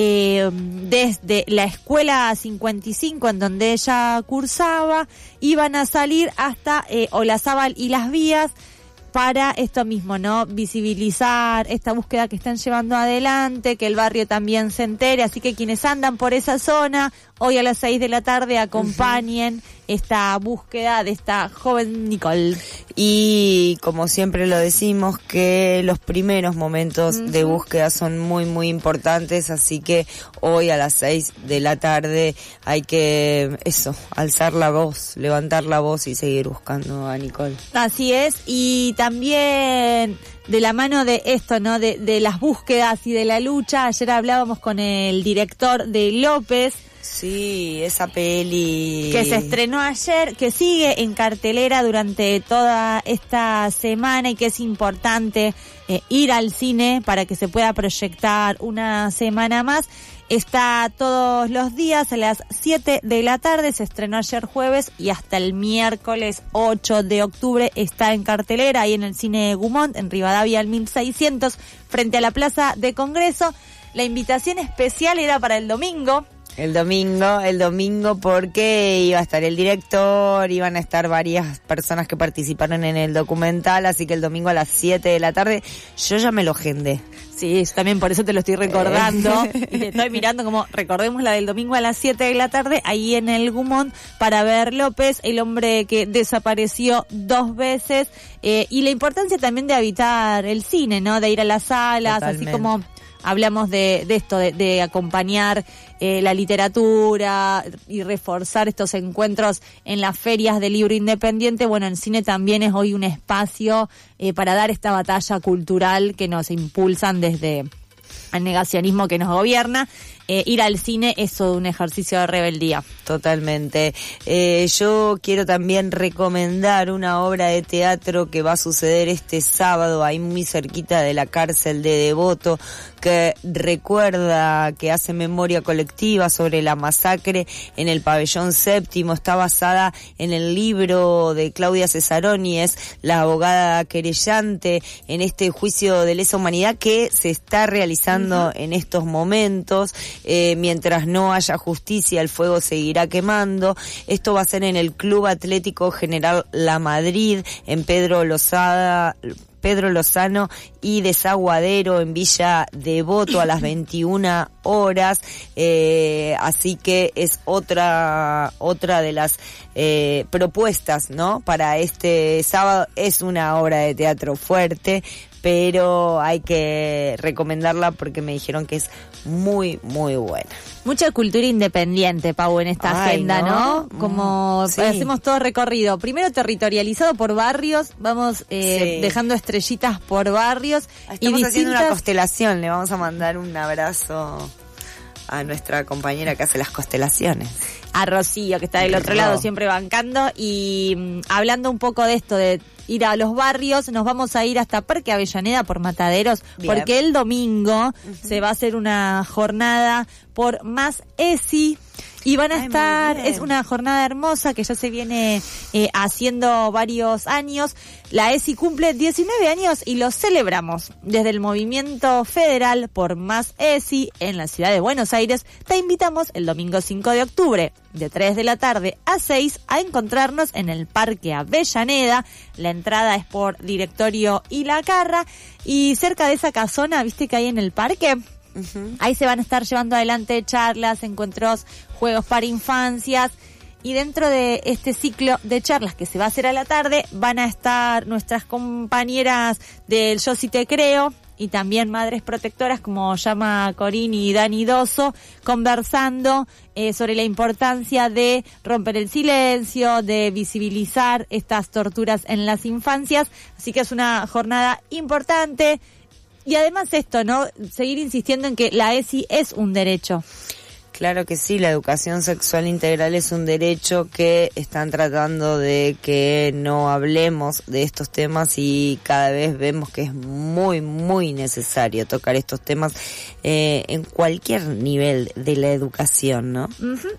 desde la escuela 55 en donde ella cursaba, y van a salir hasta Olazábal y Las Vías para esto mismo, ¿no? Visibilizar esta búsqueda que están llevando adelante, que el barrio también se entere. Así que quienes andan por esa zona, hoy a las 6 de la tarde acompañen esta búsqueda de esta joven Nicole. Y como siempre lo decimos, que los primeros momentos de búsqueda son muy, muy importantes, así que hoy a las 6 de la tarde hay que, alzar la voz, levantar la voz y seguir buscando a Nicole. Así es, y también de la mano de esto, ¿no? De las búsquedas y de la lucha, ayer hablábamos con el director de López. Sí, esa peli que se estrenó ayer, que sigue en cartelera durante toda esta semana, y que es importante ir al cine para que se pueda proyectar una semana más. Está todos los días a las 7 de la tarde, se estrenó ayer jueves y hasta el miércoles 8 de octubre está en cartelera ahí en el Cine Gumont, en Rivadavia al 1600, frente a la Plaza de Congreso. La invitación especial era para el domingo. El domingo porque iba a estar el director, iban a estar varias personas que participaron en el documental, así que el domingo a las 7 de la tarde yo ya me lo agendé. Sí, también por eso te lo estoy recordando y te estoy mirando como recordemos la del domingo a las 7 de la tarde ahí en el Gumont para ver López, el hombre que desapareció 2 veces y la importancia también de habitar el cine, ¿no? De ir a las salas, totalmente. Así como hablamos de esto, de acompañar la literatura y reforzar estos encuentros en las ferias de libro independiente. Bueno, el cine también es hoy un espacio para dar esta batalla cultural que nos impulsan desde el negacionismo que nos gobierna. Ir al cine es todo un ejercicio de rebeldía. Totalmente. Yo quiero también recomendar una obra de teatro que va a suceder este sábado ahí muy cerquita de la cárcel de Devoto, que recuerda, que hace memoria colectiva sobre la masacre en el pabellón séptimo. Está basada en el libro de Claudia Cesaroni, es la abogada querellante en este juicio de lesa humanidad que se está realizando en estos momentos. Mientras no haya justicia, el fuego seguirá quemando. Esto va a ser en el Club Atlético General La Madrid, en Pedro Lozano y Desaguadero, en Villa Devoto, a las 21 horas. Así que es otra de las propuestas, ¿no? Para este sábado. Es una obra de teatro fuerte, pero hay que recomendarla porque me dijeron que es muy, muy buena. Mucha cultura independiente, Pau, en esta agenda, ¿no? Como hacemos todo recorrido. Primero territorializado por barrios, vamos dejando estrellitas por barrios. Estamos haciendo una constelación, le vamos a mandar un abrazo a nuestra compañera que hace las constelaciones. A Rocío, que está del otro lado siempre bancando. Y hablando un poco de esto, de ir a los barrios, nos vamos a ir hasta Parque Avellaneda por Mataderos. Bien. Porque el domingo se va a hacer una jornada por Más ESI. Y van a estar, es una jornada hermosa que ya se viene haciendo varios años. La ESI cumple 19 años y lo celebramos. Desde el Movimiento Federal por Más ESI en la ciudad de Buenos Aires, te invitamos el domingo 5 de octubre, de 3 de la tarde a 6, a encontrarnos en el Parque Avellaneda. La entrada es por Directorio y La Carra. Y cerca de esa casona, ¿viste que hay en el parque? Ahí se van a estar llevando adelante charlas, encuentros, juegos para infancias, y dentro de este ciclo de charlas que se va a hacer a la tarde van a estar nuestras compañeras del Yo Sí Te Creo y también madres protectoras como llama Corini y Dani Doso, conversando sobre la importancia de romper el silencio, de visibilizar estas torturas en las infancias. Así que es una jornada importante. Y además esto, ¿no? Seguir insistiendo en que la ESI es un derecho. Claro que sí, la educación sexual integral es un derecho que están tratando de que no hablemos de estos temas y cada vez vemos que es muy, muy necesario tocar estos temas en cualquier nivel de la educación, ¿no?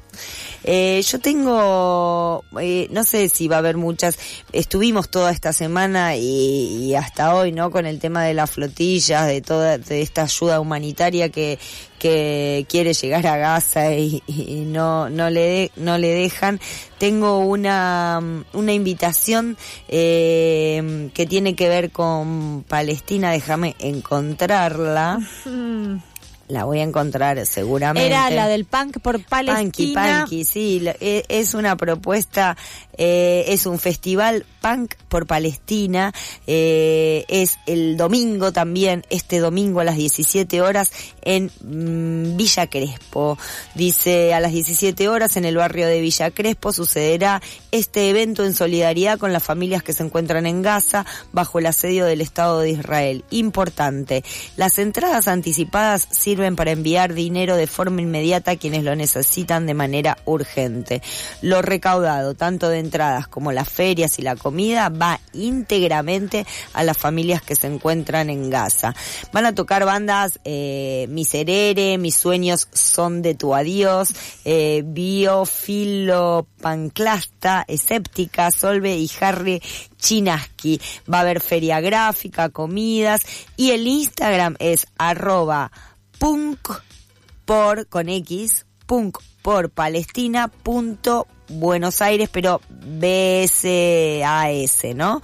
Yo tengo, no sé si va a haber muchas, estuvimos toda esta semana y hasta hoy, ¿no? Con el tema de las flotillas, de esta ayuda humanitaria que quiere llegar a Gaza y no le dejan. Tengo una invitación que tiene que ver con Palestina, déjame encontrarla. La voy a encontrar seguramente. Era la del Punk por Palestina. Punky, sí. Es una propuesta, es un festival Punk por Palestina. Es el domingo también, este domingo a las 17 horas en Villa Crespo. Dice, a las 17 horas en el barrio de Villa Crespo sucederá este evento en solidaridad con las familias que se encuentran en Gaza bajo el asedio del Estado de Israel. Importante. Las entradas anticipadas sirven sirven para enviar dinero de forma inmediata a quienes lo necesitan de manera urgente. Lo recaudado, tanto de entradas como las ferias y la comida, va íntegramente a las familias que se encuentran en Gaza. Van a tocar bandas Miserere, Mis sueños son de tu adiós, Biofilopanclasta, Escéptica, Solve y Harry Chinaski. Va a haber feria gráfica, comidas, y el Instagram es @punkpor con X, punkporpalestina.Buenos Aires, pero BSAS, ¿no?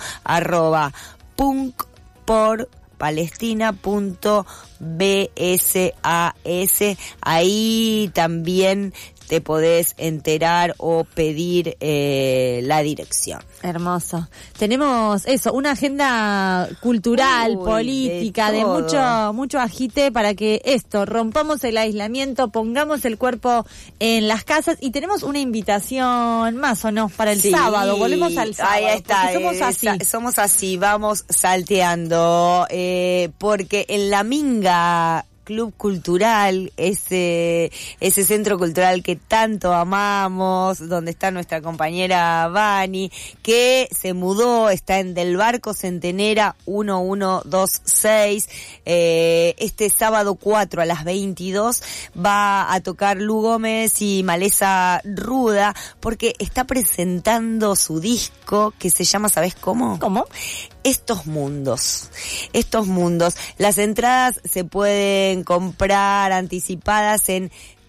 @punkporpalestina.BSAS. Ahí también te podés enterar o pedir la dirección. Hermoso. Tenemos eso, una agenda cultural, política, de mucho agite para que rompamos el aislamiento, pongamos el cuerpo en las casas, y tenemos una invitación más, ¿o no? Para el sábado. Volvemos al sábado. Ahí está. Somos así. Vamos salteando, porque en La Minga Club Cultural, ese centro cultural que tanto amamos, donde está nuestra compañera Vani, que se mudó, está en Del Barco Centenera 1126. Este sábado 4 a las 22 va a tocar Lu Gómez y Maleza Ruda, porque está presentando su disco que se llama, ¿sabes cómo? ¿Cómo? Estos mundos. Las entradas se pueden comprar anticipadas en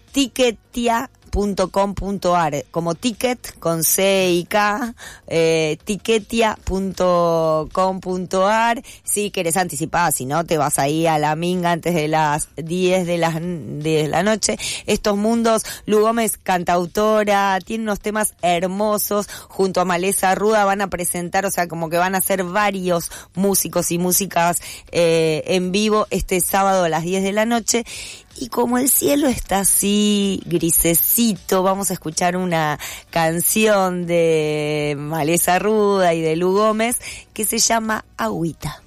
Ticketia.com.ar, como ticket con C y K, Ticketia.com.ar. Si querés anticipada, si no, te vas ahí a La Minga antes de las 10 de la noche. Estos mundos, Lu Gómez, cantautora, tiene unos temas hermosos, junto a Maleza Ruda van a presentar, o sea, como que van a ser varios músicos y músicas en vivo este sábado a las 10 de la noche. Y como el cielo está así grisecito, vamos a escuchar una canción de Maleza Ruda y de Lu Gómez que se llama Agüita.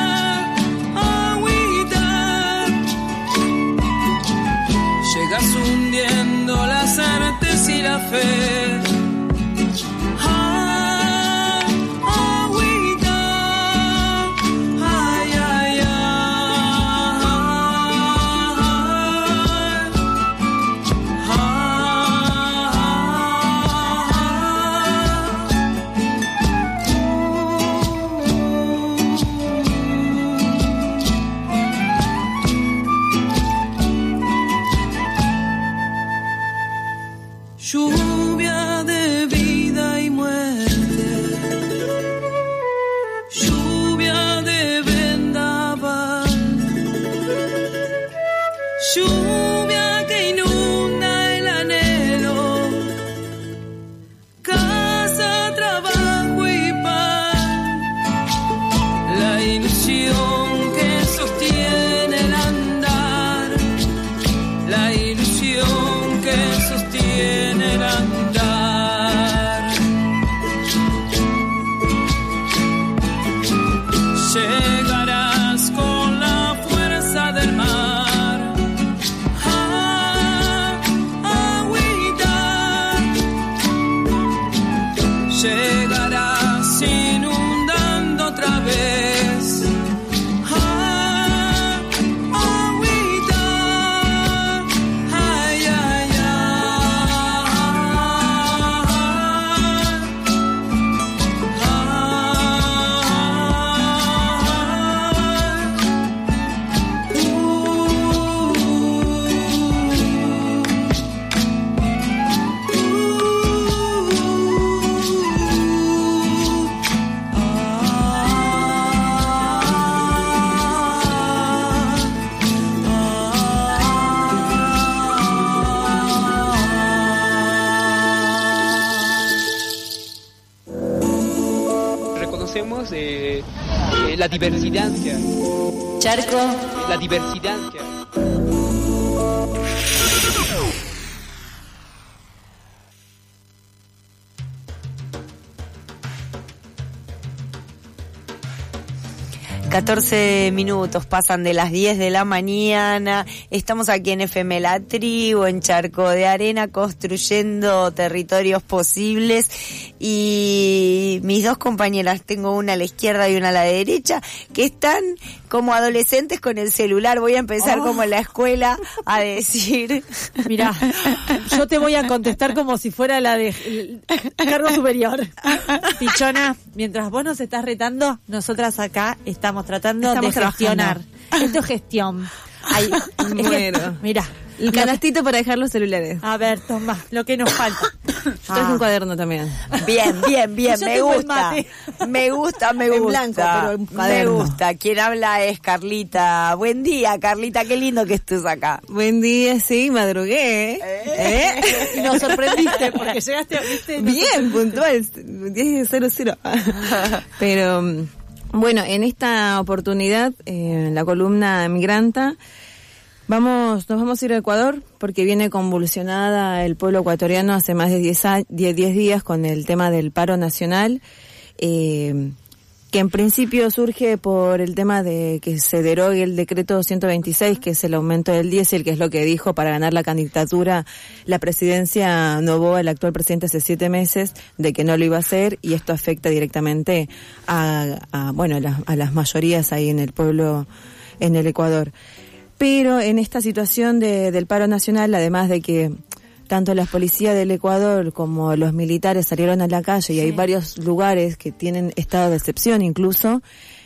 Llegas un lluvia que inunda el anhelo, casa, trabajo y pan, la ilusión que sostiene el andar, la ilusión que sostiene el andar. Llegarás con la fuerza del mar, agüita. Llegarás inundando otra vez, agüita. Ay, ay, Reconocemos la diversidad. Charco. La diversidad. ...14 pasan de las 10 de la mañana... ...estamos aquí en FM La Tribu... ...en Charco de Arena... ...construyendo territorios posibles... ...y mis dos compañeras... ...tengo una a la izquierda y una a la derecha... ...que están como adolescentes con el celular... ...voy a empezar como en la escuela... ...a decir... Mirá, yo te voy a contestar como si fuera la de cargo superior. Pichona, mientras vos nos estás retando... ...nosotras acá estamos tratando de gestionar. Esto es gestión. Ay, bueno. Mira, el canastito para dejar los celulares. A ver, toma, lo que nos falta. Traes un cuaderno también. Bien, me gusta. Me gusta. En blanco, pero en me gusta. Quien habla es Carlita. Buen día, Carlita, qué lindo que estés acá. Buen día, sí, madrugué. Y nos sorprendiste porque llegaste, ¿viste? Bien, puntual, 10:00. Pero bueno, en esta oportunidad, en la columna Migranta, nos vamos a ir a Ecuador porque viene convulsionada el pueblo ecuatoriano hace más de 10 días con el tema del paro nacional, que en principio surge por el tema de que se derogue el decreto 126, que es el aumento del diésel, que es lo que dijo para ganar la candidatura la presidencia Noboa, el actual presidente, hace 7 meses, de que no lo iba a hacer, y esto afecta directamente a las mayorías ahí en el pueblo, en el Ecuador. Pero en esta situación del paro nacional, además de que tanto la policía del Ecuador como los militares salieron a la calle, y hay varios lugares que tienen estado de excepción incluso,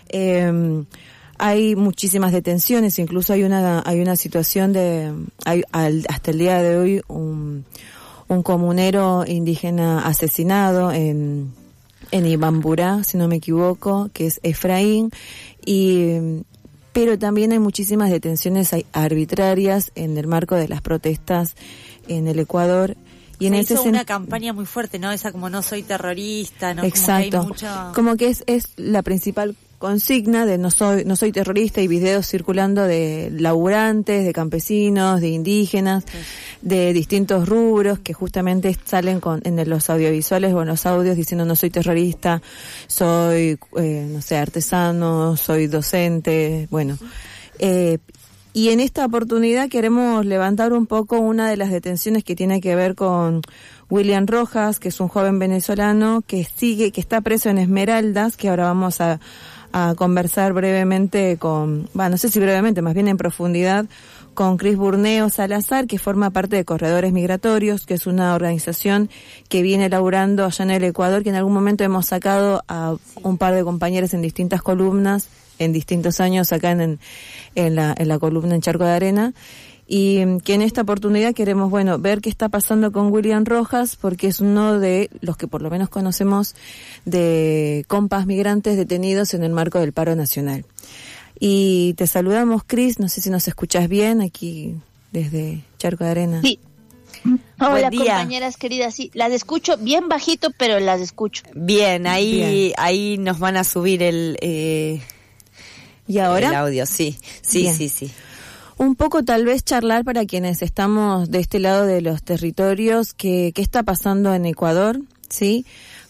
hay muchísimas detenciones, incluso hay una situación hasta el día de hoy un comunero indígena asesinado en Ibamburá, si no me equivoco, que es Efraín, pero también hay muchísimas detenciones arbitrarias en el marco de las protestas en el Ecuador. Y en ese una campaña muy fuerte, ¿no? Esa como no soy terrorista, ¿no? Exacto. Como que hay mucho... Como que es la principal consigna de no soy terrorista, y videos circulando de laburantes, de campesinos, de indígenas, de distintos rubros que justamente salen en los audiovisuales o en los audios diciendo no soy terrorista, soy, artesano, soy docente, bueno. Y en esta oportunidad queremos levantar un poco una de las detenciones que tiene que ver con William Rojas, que es un joven venezolano que está preso en Esmeraldas, que ahora vamos a conversar brevemente no sé si brevemente, más bien en profundidad, con Cris Burneo Salazar, que forma parte de Corredores Migratorios, que es una organización que viene laburando allá en el Ecuador, que en algún momento hemos sacado a un par de compañeros en distintas columnas, en distintos años acá en la columna en Charco de Arena, y que en esta oportunidad queremos, ver qué está pasando con William Rojas, porque es uno de los que por lo menos conocemos de compas migrantes detenidos en el marco del paro nacional. Y te saludamos, Cris, no sé si nos escuchás bien aquí. desde Charco de Arena. Sí. Hola, compañeras queridas, sí, las escucho bien bajito, pero las escucho. Bien, ahí nos van a subir ¿Y ahora? El audio, sí. Un poco tal vez charlar para quienes estamos de este lado de los territorios, qué está pasando en Ecuador, ¿sí?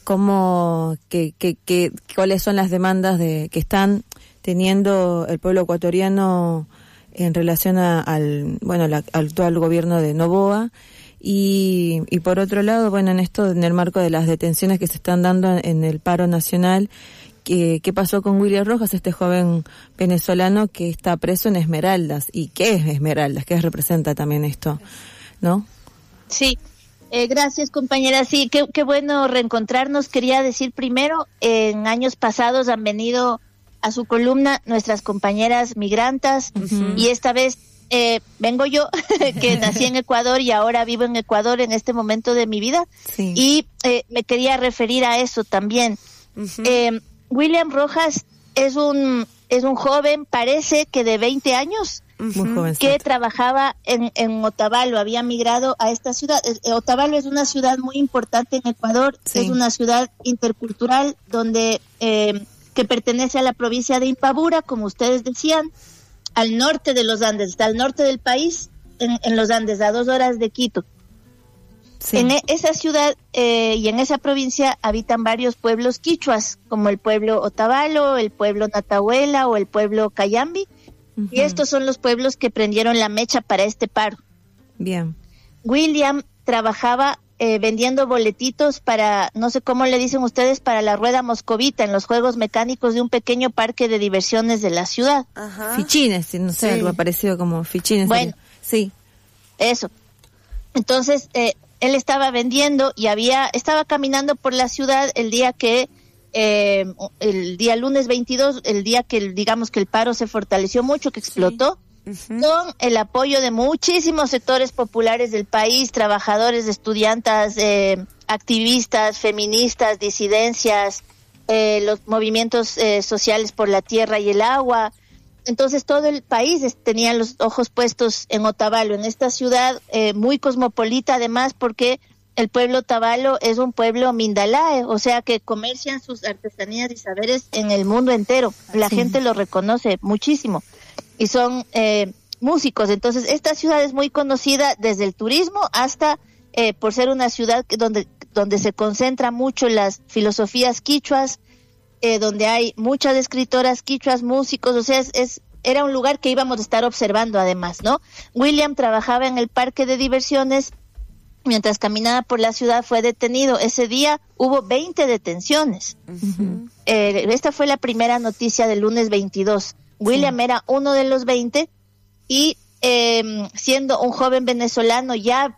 Cuáles son las demandas que están teniendo el pueblo ecuatoriano en relación al actual gobierno de Noboa. Y por otro lado, en el marco de las detenciones que se están dando en el paro nacional, ¿qué pasó con William Rojas, este joven venezolano que está preso en Esmeraldas? ¿Y qué es Esmeraldas? ¿Qué representa también esto? ¿No? Sí, gracias, compañera. Sí, qué bueno reencontrarnos. Quería decir primero, en años pasados han venido a su columna nuestras compañeras migrantas, y esta vez vengo yo, que nací en Ecuador y ahora vivo en Ecuador en este momento de mi vida, y me quería referir a eso también. William Rojas es un joven, parece que de 20 años, que trabajaba en Otavalo, había migrado a esta ciudad. Otavalo es una ciudad muy importante en Ecuador, es una ciudad intercultural donde que pertenece a la provincia de Imbabura, como ustedes decían, al norte de los Andes, está al norte del país, en los Andes, a 2 horas de Quito. Sí. En esa ciudad y en esa provincia habitan varios pueblos quichuas, como el pueblo Otavalo, el pueblo Natahuela o el pueblo Cayambi, y estos son los pueblos que prendieron la mecha para este paro. Bien. William trabajaba vendiendo boletitos para, no sé cómo le dicen ustedes, para la rueda moscovita en los juegos mecánicos de un pequeño parque de diversiones de la ciudad. Fichines, no sé, algo parecido como fichines. Bueno, sí. Eso. Entonces, él estaba vendiendo y estaba caminando por la ciudad el día lunes 22, el día que digamos que el paro se fortaleció mucho, que explotó. Con el apoyo de muchísimos sectores populares del país, trabajadores, estudiantes, activistas, feministas, disidencias, los movimientos sociales por la tierra y el agua. Entonces todo el país tenía los ojos puestos en Otavalo, en esta ciudad muy cosmopolita, además porque el pueblo Otavalo es un pueblo mindalae, o sea que comercian sus artesanías y saberes en el mundo entero. La gente lo reconoce muchísimo. Y son músicos. Entonces, esta ciudad es muy conocida desde el turismo hasta por ser una ciudad donde se concentra mucho las filosofías quichuas, donde hay muchas escritoras quichuas, músicos, o sea, era un lugar que íbamos a estar observando además, ¿no? William trabajaba en el parque de diversiones, mientras caminaba por la ciudad fue detenido. Ese día hubo 20 detenciones. Esta fue la primera noticia del lunes 22. William era uno de los 20 y siendo un joven venezolano ya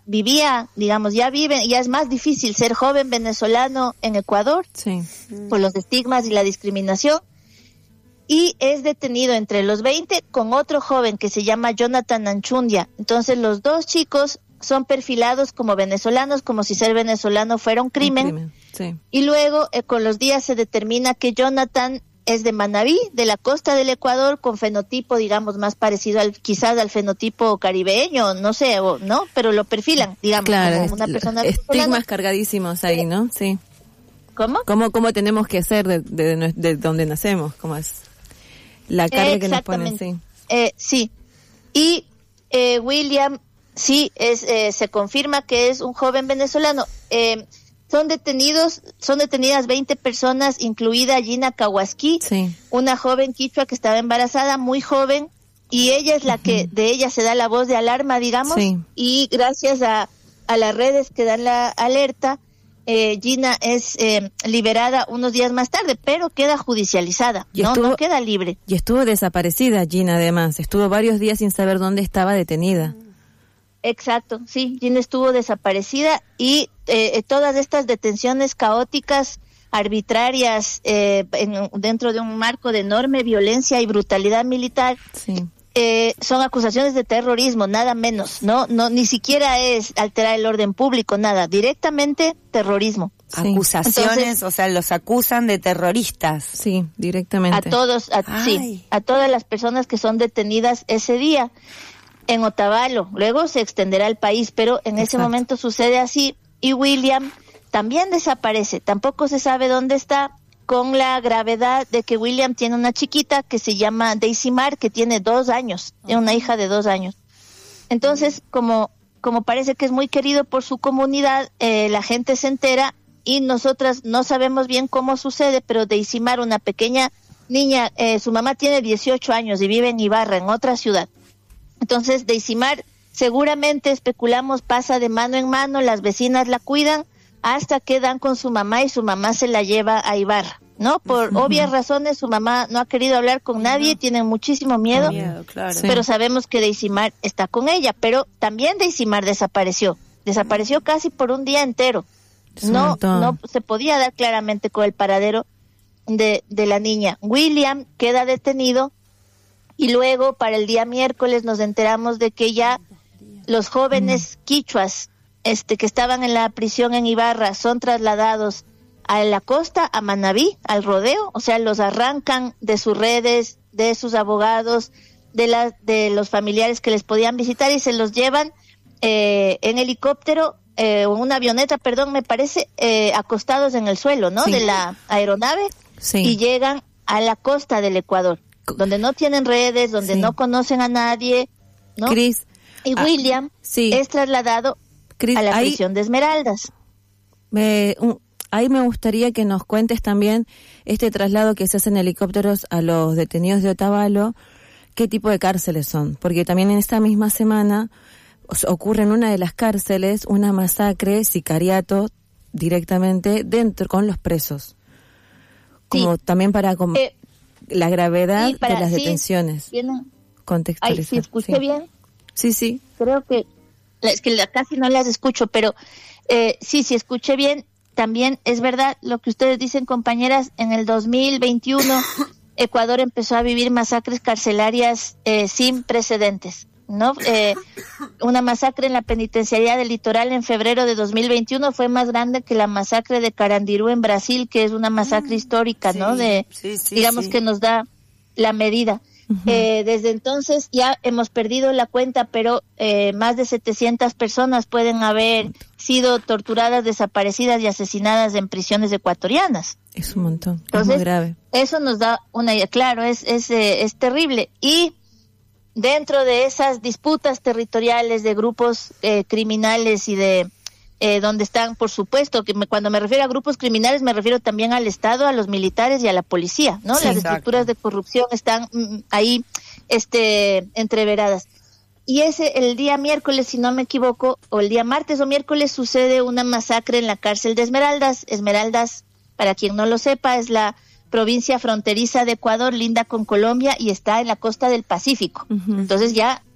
es más difícil ser joven venezolano en Ecuador por los estigmas y la discriminación, y es detenido entre los 20 con otro joven que se llama Jonathan Anchundia. Entonces los dos chicos son perfilados como venezolanos, como si ser venezolano fuera un crimen. Y luego con los días se determina que Jonathan es de Manabí, de la costa del Ecuador, con fenotipo, digamos, más parecido quizás al fenotipo caribeño, no sé, ¿no? Pero lo perfilan, digamos, como una persona estigmas cargadísimos ahí, ¿no? Sí. ¿Cómo? ¿Cómo tenemos que ser de donde nacemos? ¿Cómo es la carga que nos ponen? Sí. Sí. Y William, sí, se confirma que es un joven venezolano. Son detenidas 20 personas, incluida Gina Kawasaki, una joven quichua que estaba embarazada, muy joven, y ella es la que de ella se da la voz de alarma, digamos, y gracias a las redes que dan la alerta, Gina es liberada unos días más tarde, pero queda judicializada, no queda libre. Y estuvo desaparecida Gina, además, estuvo varios días sin saber dónde estaba detenida. Exacto, sí, Gina estuvo desaparecida y todas estas detenciones caóticas, arbitrarias, dentro de un marco de enorme violencia y brutalidad militar, son acusaciones de terrorismo, nada menos, no, ni siquiera es alterar el orden público, nada, directamente terrorismo. Acusaciones, entonces, o sea, los acusan de terroristas. Sí, directamente. A todas las personas que son detenidas ese día. en Otavalo, luego se extenderá al país, pero en ese momento sucede así, y William también desaparece, tampoco se sabe dónde está, con la gravedad de que William tiene una chiquita que se llama Daisy Mar, que tiene 2 años, tiene una hija de 2 años. Entonces, como parece que es muy querido por su comunidad, la gente se entera, y nosotras no sabemos bien cómo sucede, pero Daisy Mar, una pequeña niña, su mamá tiene 18 años y vive en Ibarra, en otra ciudad. Entonces, Daisy Mar, seguramente especulamos, pasa de mano en mano, las vecinas la cuidan hasta que dan con su mamá y su mamá se la lleva a Ibarra, ¿no? Por obvias razones, su mamá no ha querido hablar con nadie, tienen muchísimo miedo, claro. pero sabemos que Daisy Mar está con ella, pero también Daisy Mar desapareció casi por un día entero. No se podía dar claramente con el paradero de la niña. William queda detenido. Y luego, para el día miércoles, nos enteramos de que ya los jóvenes quichuas que estaban en la prisión en Ibarra son trasladados a la costa, a Manabí, al rodeo. O sea, los arrancan de sus redes, de sus abogados, de los familiares que les podían visitar, y se los llevan en helicóptero, una avioneta, me parece, acostados en el suelo, ¿no? Sí. De la aeronave, y llegan a la costa del Ecuador, donde no tienen redes, donde no conocen a nadie, ¿no? Cris, y William es trasladado a la prisión de Esmeraldas. Ahí me gustaría que nos cuentes también este traslado que se hace en helicópteros a los detenidos de Otavalo, qué tipo de cárceles son, porque también en esta misma semana ocurre en una de las cárceles una masacre, sicariato, directamente dentro con los presos, como también para la gravedad de las detenciones. Contextualizar. ¿Sí escuché bien? Sí. Creo que es que casi no las escucho, pero sí escuché bien. También es verdad lo que ustedes dicen, compañeras. En el 2021 Ecuador empezó a vivir masacres carcelarias sin precedentes, ¿no? Una masacre en la penitenciaría del Litoral en febrero de 2021 fue más grande que la masacre de Carandiru en Brasil, que es una masacre histórica, ¿no? Digamos que nos da la medida. Desde entonces ya hemos perdido la cuenta, pero más de 700 personas pueden haber sido torturadas, desaparecidas y asesinadas en prisiones ecuatorianas. Es un montón. Entonces, es muy grave. Eso nos da una idea. Claro, es terrible. Y dentro de esas disputas territoriales de grupos criminales y de donde están, por supuesto, que cuando me refiero a grupos criminales me refiero también al Estado, a los militares y a la policía, ¿no? Las estructuras de corrupción están ahí entreveradas. Y el día miércoles, si no me equivoco, o el día martes o miércoles, sucede una masacre en la cárcel de Esmeraldas. Esmeraldas, para quien no lo sepa, es la provincia fronteriza de Ecuador, linda con Colombia, y está en la costa del Pacífico. Entonces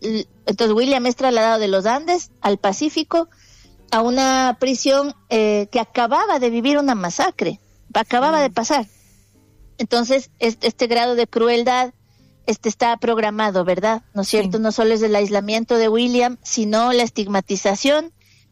William es trasladado de los Andes al Pacífico, a una prisión que acababa de vivir una masacre, acababa de pasar. Entonces, este grado de crueldad está programado, ¿verdad? ¿No es cierto? No solo es el aislamiento de William, sino la estigmatización,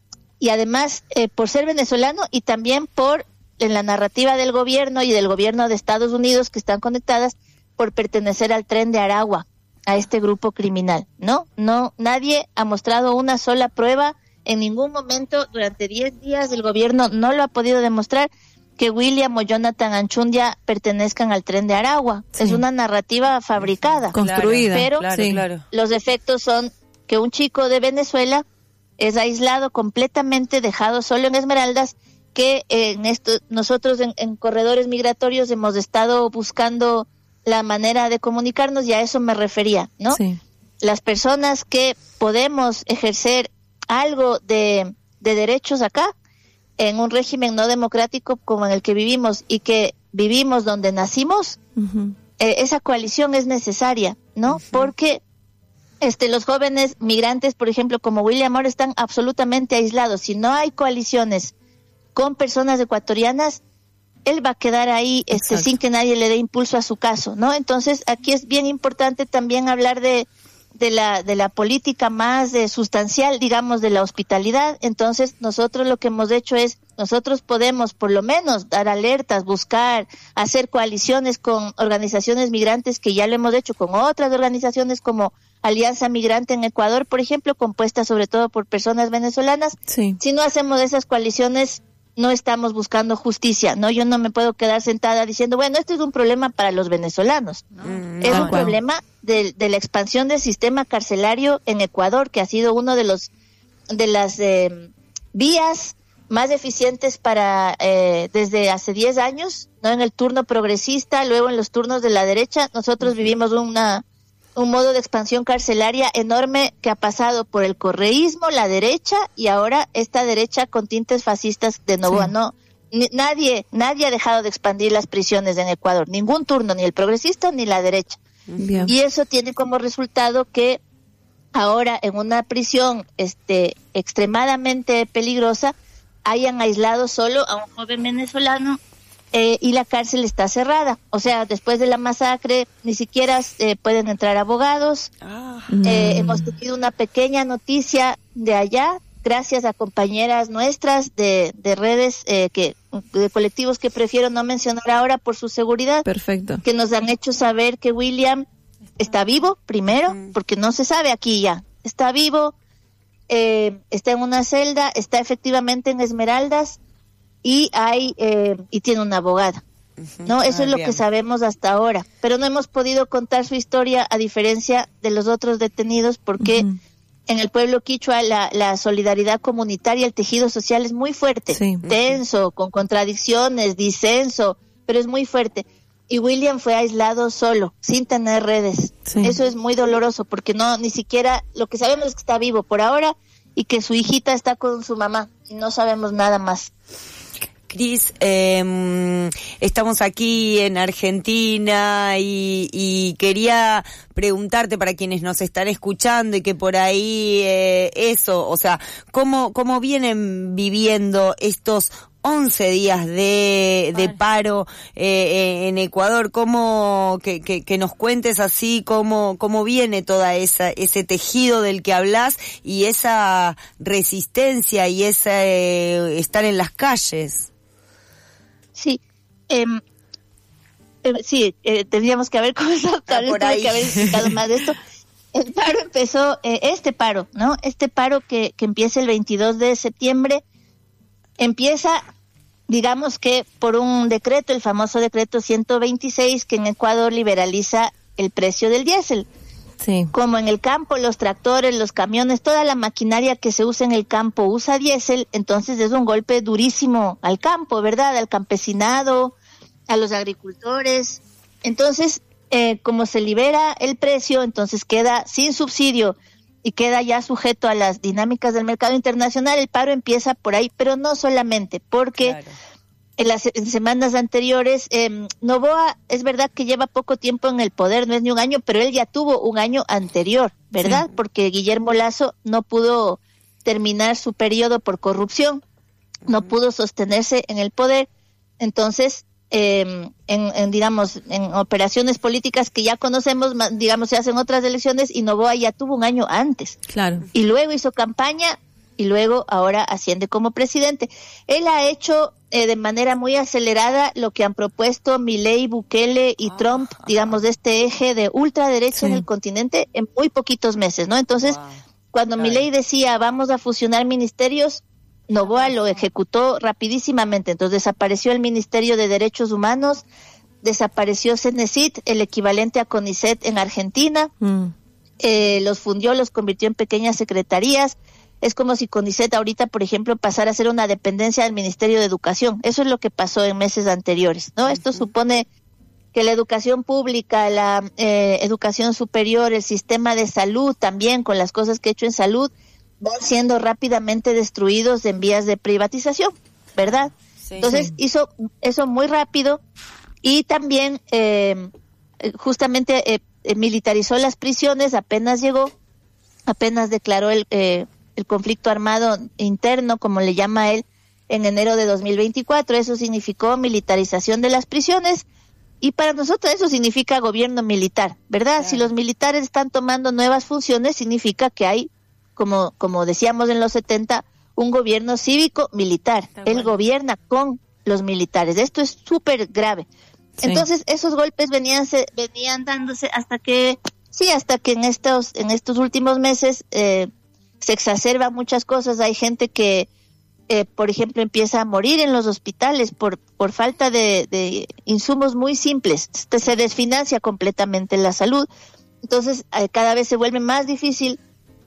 y además por ser venezolano, y también en la narrativa del gobierno y del gobierno de Estados Unidos, que están conectadas, por pertenecer al Tren de Aragua, a este grupo criminal, ¿no? Nadie ha mostrado una sola prueba. En ningún momento durante 10 días el gobierno no lo ha podido demostrar que William o Jonathan Anchundia pertenezcan al Tren de Aragua. Es una narrativa fabricada, construida, pero claro. Los efectos son que un chico de Venezuela es aislado completamente, dejado solo en Esmeraldas, que nosotros en corredores migratorios hemos estado buscando la manera de comunicarnos, y a eso me refería, ¿no? Las personas que podemos ejercer algo de derechos acá, en un régimen no democrático como en el que vivimos, y que vivimos donde nacimos, esa coalición es necesaria, ¿no? Porque los jóvenes migrantes, por ejemplo, como William, ahora están absolutamente aislados. Si no hay coaliciones con personas ecuatorianas, él va a quedar ahí sin que nadie le dé impulso a su caso, ¿no? Entonces, aquí es bien importante también hablar de la política más sustancial, digamos, de la hospitalidad. Entonces, nosotros lo que hemos hecho es, nosotros podemos por lo menos dar alertas, buscar, hacer coaliciones con organizaciones migrantes, que ya lo hemos hecho con otras organizaciones como Alianza Migrante en Ecuador, por ejemplo, compuesta sobre todo por personas venezolanas. Sí. Si no hacemos esas coaliciones, no estamos buscando justicia, ¿no? Yo no me puedo quedar sentada diciendo, bueno, esto es un problema para los venezolanos. Es un problema de la expansión del sistema carcelario en Ecuador, que ha sido uno de las vías más eficientes para desde hace 10 años, ¿no? En el turno progresista, luego en los turnos de la derecha, nosotros vivimos un modo de expansión carcelaria enorme que ha pasado por el correísmo, la derecha, y ahora esta derecha con tintes fascistas de Noboa. No, nadie ha dejado de expandir las prisiones en Ecuador, ningún turno, ni el progresista ni la derecha. Bien. Y eso tiene como resultado que ahora en una prisión extremadamente peligrosa hayan aislado solo a un joven venezolano y la cárcel está cerrada. O sea, después de la masacre ni siquiera pueden entrar abogados. Hemos tenido una pequeña noticia de allá, gracias a compañeras nuestras de redes, de colectivos que prefiero no mencionar ahora por su seguridad. Perfecto. Que nos han hecho saber que William está vivo, primero, porque no se sabe aquí ya. Está vivo, está en una celda, está efectivamente en Esmeraldas, y tiene una abogada, ¿no? Eso es lo que sabemos hasta ahora, pero no hemos podido contar su historia a diferencia de los otros detenidos porque en el pueblo quichua la solidaridad comunitaria, el tejido social es muy fuerte, tenso, con contradicciones, disenso, pero es muy fuerte. Y William fue aislado solo, sin tener redes. Eso es muy doloroso porque ni siquiera, lo que sabemos es que está vivo por ahora y que su hijita está con su mamá y no sabemos nada más. Cris, estamos aquí en Argentina y quería preguntarte para quienes nos están escuchando y que por ahí o sea, ¿cómo vienen viviendo estos 11 días de paro en Ecuador? ¿Cómo que nos cuentes así cómo viene toda ese tejido del que hablas y esa resistencia y ese estar en las calles? Sí, tendríamos que haber comenzado, tal vez tuve que haber explicado más de esto. El paro empezó, ¿no? Este paro que empieza el 22 de septiembre, empieza, digamos que por un decreto, el famoso decreto 126, que en Ecuador liberaliza el precio del diésel. Sí. Como en el campo, los tractores, los camiones, toda la maquinaria que se usa en el campo usa diésel, entonces es un golpe durísimo al campo, ¿verdad? Al campesinado, a los agricultores. Entonces, como se libera el precio, entonces queda sin subsidio y queda ya sujeto a las dinámicas del mercado internacional. El paro empieza por ahí, pero no solamente, porque en las semanas anteriores, Noboa es verdad que lleva poco tiempo en el poder, no es ni un año, pero él ya tuvo un año anterior, ¿verdad? Porque Guillermo Lasso no pudo terminar su periodo por corrupción, no pudo sostenerse en el poder. Entonces, digamos, en operaciones políticas que ya conocemos, digamos, se hacen otras elecciones y Noboa ya tuvo un año antes. Claro. Y luego hizo campaña y luego ahora asciende como presidente. Él ha hecho de manera muy acelerada lo que han propuesto Milei, Bukele y Trump, digamos, de este eje de ultraderecha en el continente en muy poquitos meses, ¿no? Entonces, cuando Milei decía vamos a fusionar ministerios, Noboa lo ejecutó rapidísimamente. Entonces desapareció el Ministerio de Derechos Humanos, desapareció CENESID, el equivalente a CONICET en Argentina, los fundió, los convirtió en pequeñas secretarías. Es como si CONICET ahorita, por ejemplo, pasara a ser una dependencia del Ministerio de Educación. Eso es lo que pasó en meses anteriores, ¿no? Esto supone que la educación pública, la educación superior, el sistema de salud también, con las cosas que he hecho en salud, van siendo rápidamente destruidos en vías de privatización, ¿verdad? Entonces hizo eso muy rápido y también justamente militarizó las prisiones, apenas llegó, apenas declaró el conflicto armado interno, como le llama él, en enero de 2024. Eso significó militarización de las prisiones y para nosotros eso significa gobierno militar, ¿verdad? Claro. Si los militares están tomando nuevas funciones, significa que hay, como decíamos en los 70, un gobierno cívico militar. Él gobierna con los militares. Esto es súper grave. Sí. Entonces, esos golpes venían dándose hasta que Sí, hasta que en estos últimos meses se exacerban muchas cosas. Hay gente que, por ejemplo, empieza a morir en los hospitales por falta de insumos muy simples. Se desfinancia completamente la salud. Entonces, cada vez se vuelve más difícil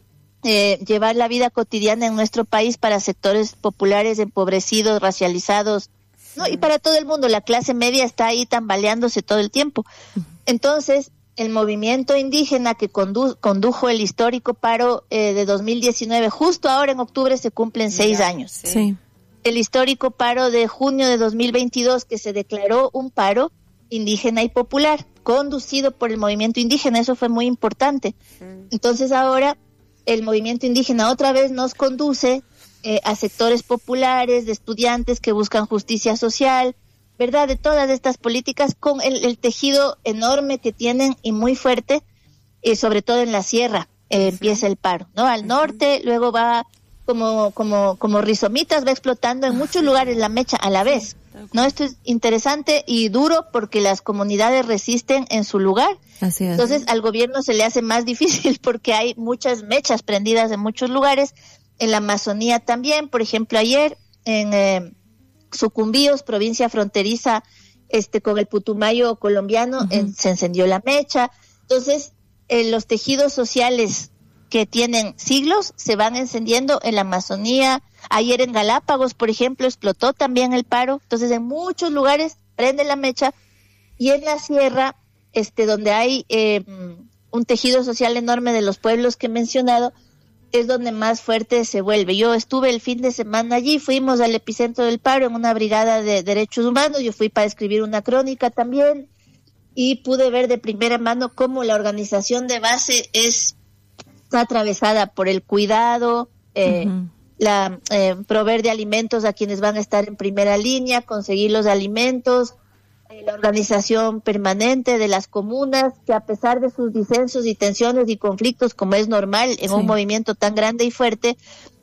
llevar la vida cotidiana en nuestro país para sectores populares empobrecidos, racializados, ¿no? Y para todo el mundo. La clase media está ahí tambaleándose todo el tiempo. Entonces, el movimiento indígena que condujo el histórico paro de 2019, justo ahora en octubre se cumplen 6 años. Sí. El histórico paro de junio de 2022, que se declaró un paro indígena y popular, conducido por el movimiento indígena, eso fue muy importante. Entonces ahora el movimiento indígena otra vez nos conduce a sectores populares, de estudiantes que buscan justicia social, ¿verdad? De todas estas políticas, con el tejido enorme que tienen y muy fuerte, sobre todo en la sierra, empieza el paro, ¿no? Al norte, luego va como rizomitas, va explotando en muchos lugares la mecha a la vez, ¿no? Esto es interesante y duro porque las comunidades resisten en su lugar. Así es. Entonces al gobierno se le hace más difícil porque hay muchas mechas prendidas en muchos lugares, en la Amazonía también. Por ejemplo, ayer en Sucumbíos, provincia fronteriza con el Putumayo colombiano, se encendió la mecha. Entonces los tejidos sociales que tienen siglos se van encendiendo en la Amazonía. Ayer en Galápagos, por ejemplo, explotó también el paro. Entonces en muchos lugares prende la mecha, y en la sierra, donde hay un tejido social enorme de los pueblos que he mencionado, es donde más fuerte se vuelve. Yo estuve el fin de semana allí, fuimos al epicentro del paro en una brigada de derechos humanos. Yo fui para escribir una crónica también y pude ver de primera mano cómo la organización de base está atravesada por el cuidado, proveer de alimentos a quienes van a estar en primera línea, conseguir los alimentos, la organización permanente de las comunas, que a pesar de sus disensos y tensiones y conflictos, como es normal en un movimiento tan grande y fuerte,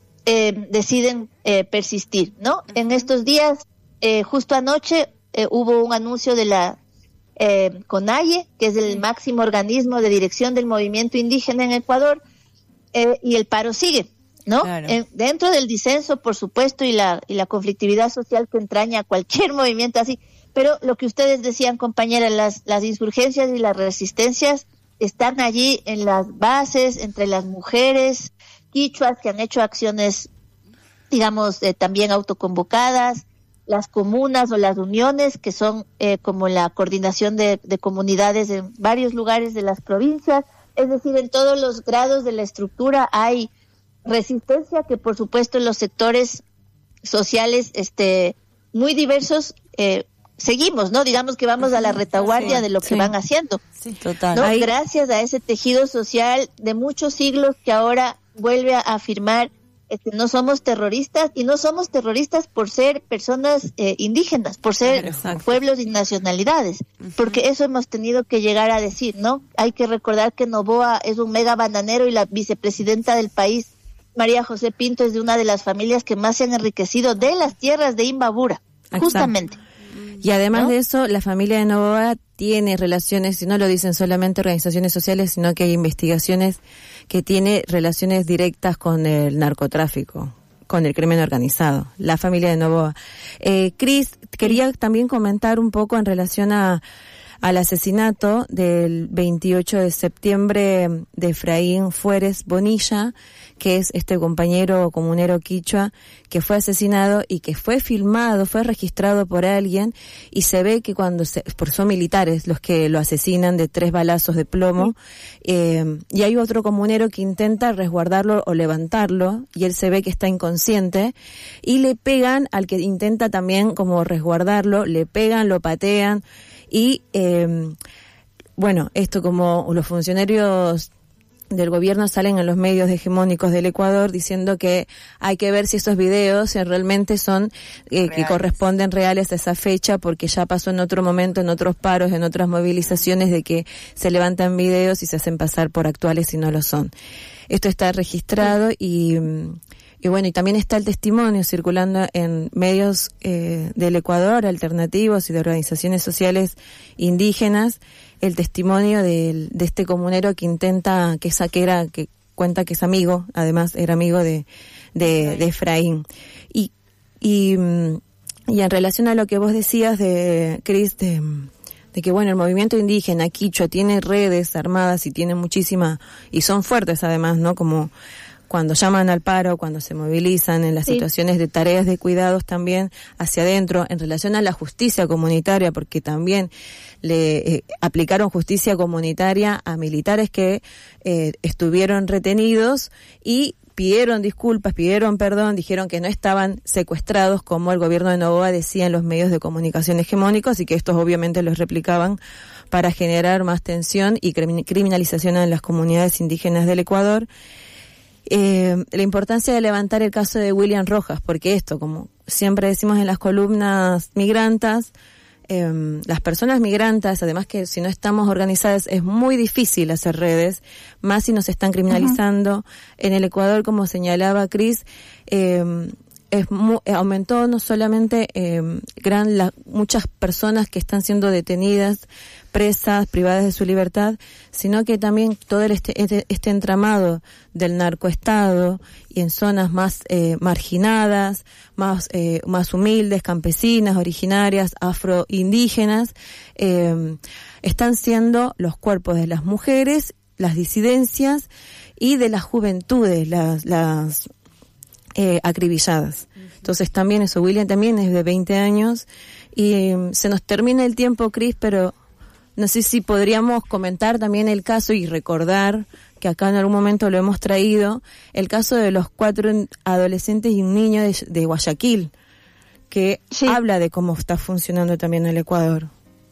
deciden persistir, ¿no? En estos días, justo anoche, hubo un anuncio de la CONAIE, que es el máximo organismo de dirección del movimiento indígena en Ecuador, y el paro sigue, ¿no? Claro. Dentro del disenso, por supuesto, y la conflictividad social que entraña cualquier movimiento así. Pero lo que ustedes decían, compañera, las insurgencias y las resistencias están allí en las bases, entre las mujeres quichuas que han hecho acciones, digamos, también autoconvocadas, las comunas o las uniones, que son como la coordinación de comunidades en varios lugares de las provincias. Es decir, en todos los grados de la estructura hay resistencia, que por supuesto en los sectores sociales muy diversos seguimos, ¿no? Digamos que vamos a la retaguardia de lo que van haciendo. Sí, total. ¿No? Gracias a ese tejido social de muchos siglos que ahora vuelve a afirmar no somos terroristas, y no somos terroristas por ser personas indígenas, por ser pueblos y nacionalidades, porque eso hemos tenido que llegar a decir, ¿no? Hay que recordar que Noboa es un mega bananero y la vicepresidenta del país, María José Pinto, es de una de las familias que más se han enriquecido de las tierras de Imbabura, justamente. Y además de eso, la familia de Noboa tiene relaciones, y no lo dicen solamente organizaciones sociales, sino que hay investigaciones que tiene relaciones directas con el narcotráfico, con el crimen organizado, la familia de Noboa. Cris, quería también comentar un poco en relación al asesinato del 28 de septiembre de Efraín Fuérez Bonilla, que es este compañero comunero quichua que fue asesinado y que fue filmado, fue registrado por alguien, y se ve que son militares los que lo asesinan de 3 balazos de plomo, y hay otro comunero que intenta resguardarlo o levantarlo, y él se ve que está inconsciente, y le pegan al que intenta también como resguardarlo, le pegan, lo patean, y esto, como los funcionarios del gobierno salen en los medios hegemónicos del Ecuador diciendo que hay que ver si esos videos realmente son que corresponden reales a esa fecha, porque ya pasó en otro momento, en otros paros, en otras movilizaciones, de que se levantan videos y se hacen pasar por actuales y no lo son. Esto está registrado y Y bueno, y también está el testimonio circulando en medios del Ecuador, alternativos y de organizaciones sociales indígenas, el testimonio de este comunero que intenta, que cuenta que es amigo, además era amigo de Efraín. Y en relación a lo que vos decías de Cris, de que bueno, el movimiento indígena quichua tiene redes armadas y tiene y son fuertes además, ¿no? Como cuando llaman al paro, cuando se movilizan en las situaciones de tareas de cuidados también hacia adentro, en relación a la justicia comunitaria, porque también le aplicaron justicia comunitaria a militares que estuvieron retenidos y pidieron disculpas, pidieron perdón, dijeron que no estaban secuestrados como el gobierno de Noboa decía en los medios de comunicación hegemónicos y que estos obviamente los replicaban para generar más tensión y criminalización en las comunidades indígenas del Ecuador. La importancia de levantar el caso de William Rojas, porque esto, como siempre decimos en las columnas migrantas, las personas migrantes, además que si no estamos organizadas es muy difícil hacer redes, más si nos están criminalizando. Uh-huh. En el Ecuador, como señalaba Cris, aumentó no solamente muchas personas que están siendo detenidas, presas, privadas de su libertad, sino que también todo este entramado del narcoestado y en zonas más marginadas, más humildes, campesinas, originarias, afroindígenas, están siendo los cuerpos de las mujeres, las disidencias y de las juventudes, las acribilladas. Entonces también eso, William también es de 20 años y se nos termina el tiempo, Cris, pero no sé si podríamos comentar también el caso y recordar que acá en algún momento lo hemos traído, el caso de los 4 adolescentes y un niño de Guayaquil, que habla de cómo está funcionando también el Ecuador.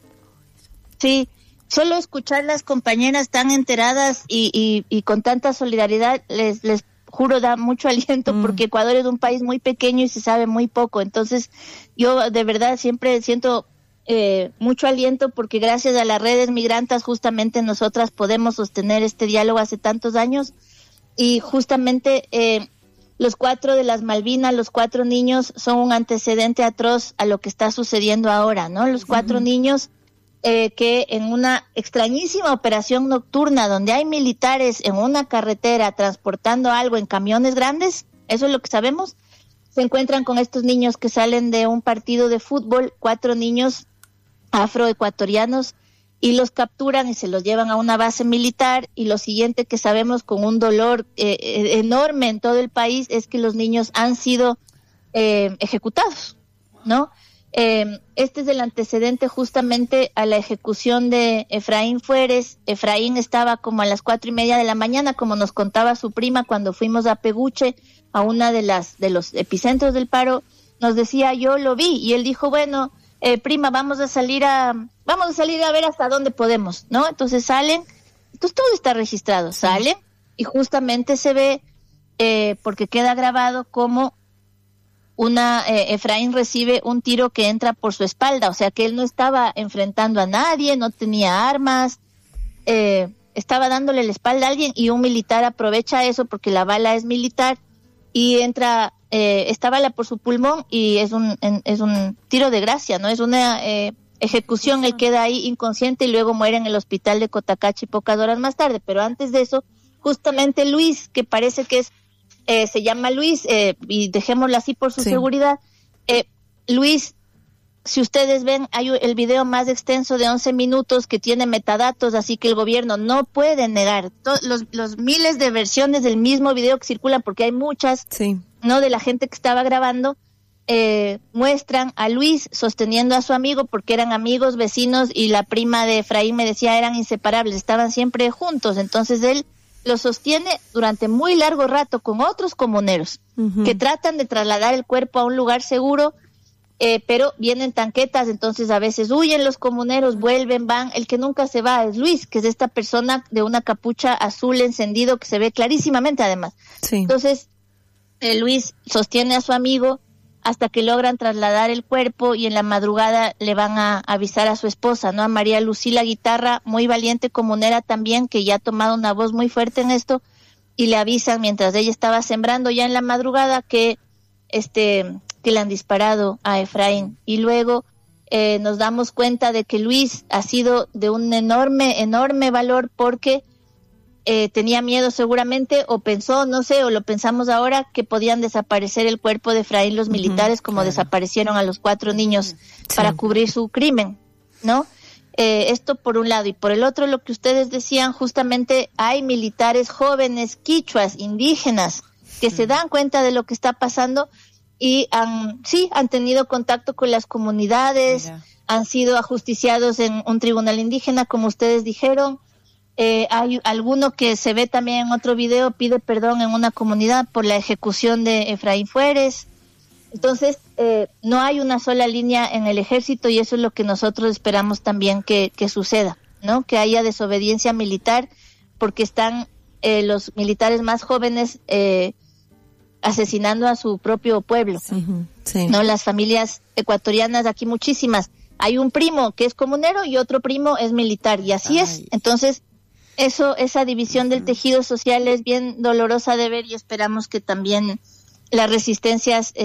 Sí, solo escuchar las compañeras tan enteradas y con tanta solidaridad les juro da mucho aliento porque Ecuador es un país muy pequeño y se sabe muy poco. Entonces yo de verdad siempre siento mucho aliento porque gracias a las redes migrantes justamente nosotras podemos sostener este diálogo hace tantos años y justamente los 4 de las Malvinas, los 4 niños son un antecedente atroz a lo que está sucediendo ahora, ¿no? Los 4 niños que en una extrañísima operación nocturna donde hay militares en una carretera transportando algo en camiones grandes, eso es lo que sabemos, se encuentran con estos niños que salen de un partido de fútbol, 4 niños afroecuatorianos, y los capturan y se los llevan a una base militar, y lo siguiente que sabemos con un dolor enorme en todo el país es que los niños han sido ejecutados, ¿no? Este es el antecedente justamente a la ejecución de Efraín Fueres. Efraín estaba como a las 4:30 de la mañana, como nos contaba su prima cuando fuimos a Peguche, a una de los epicentros del paro, nos decía, yo lo vi, y él dijo, bueno, prima, vamos a salir a ver hasta dónde podemos, ¿no? Entonces salen, entonces todo está registrado, salen, y justamente se ve, porque queda grabado como Efraín recibe un tiro que entra por su espalda, o sea que él no estaba enfrentando a nadie, no tenía armas, estaba dándole la espalda a alguien y un militar aprovecha eso porque la bala es militar y entra esta bala por su pulmón y es un tiro de gracia, ¿no? Es una ejecución, él queda ahí inconsciente y luego muere en el hospital de Cotacachi pocas horas más tarde, pero antes de eso, justamente Luis, que parece que se llama Luis, y dejémoslo así por su seguridad, Luis, si ustedes ven, hay el video más extenso de 11 minutos que tiene metadatos, así que el gobierno no puede negar los miles de versiones del mismo video que circulan, porque hay muchas, ¿no? De la gente que estaba grabando, muestran a Luis sosteniendo a su amigo, porque eran amigos, vecinos, y la prima de Efraín me decía eran inseparables, estaban siempre juntos, entonces él lo sostiene durante muy largo rato con otros comuneros que tratan de trasladar el cuerpo a un lugar seguro, pero vienen tanquetas, entonces a veces huyen los comuneros, vuelven, van. El que nunca se va es Luis, que es esta persona de una capucha azul encendido que se ve clarísimamente además. Entonces Luis sostiene a su amigo hasta que logran trasladar el cuerpo y en la madrugada le van a avisar a su esposa, ¿no? A María Lucila Guitarra, muy valiente comunera también, que ya ha tomado una voz muy fuerte en esto, y le avisan mientras ella estaba sembrando ya en la madrugada que le han disparado a Efraín. Y luego nos damos cuenta de que Luis ha sido de un enorme valor, porque tenía miedo seguramente, o pensó, no sé, o lo pensamos ahora, que podían desaparecer el cuerpo de Efraín los militares, como desaparecieron a los 4 niños para cubrir su crimen, ¿no? Esto por un lado. Y por el otro, lo que ustedes decían, justamente hay militares jóvenes, quichuas, indígenas, que se dan cuenta de lo que está pasando y han tenido contacto con las comunidades, han sido ajusticiados en un tribunal indígena, como ustedes dijeron. Hay alguno que se ve también en otro video, pide perdón en una comunidad por la ejecución de Efraín Fuertes. Entonces, no hay una sola línea en el ejército, y eso es lo que nosotros esperamos también que suceda, ¿no? Que haya desobediencia militar, porque están los militares más jóvenes asesinando a su propio pueblo, ¿no? Las familias ecuatorianas, aquí muchísimas. Hay un primo que es comunero y otro primo es militar, y así es. Entonces, esa división del tejido social es bien dolorosa de ver, y esperamos que también las resistencias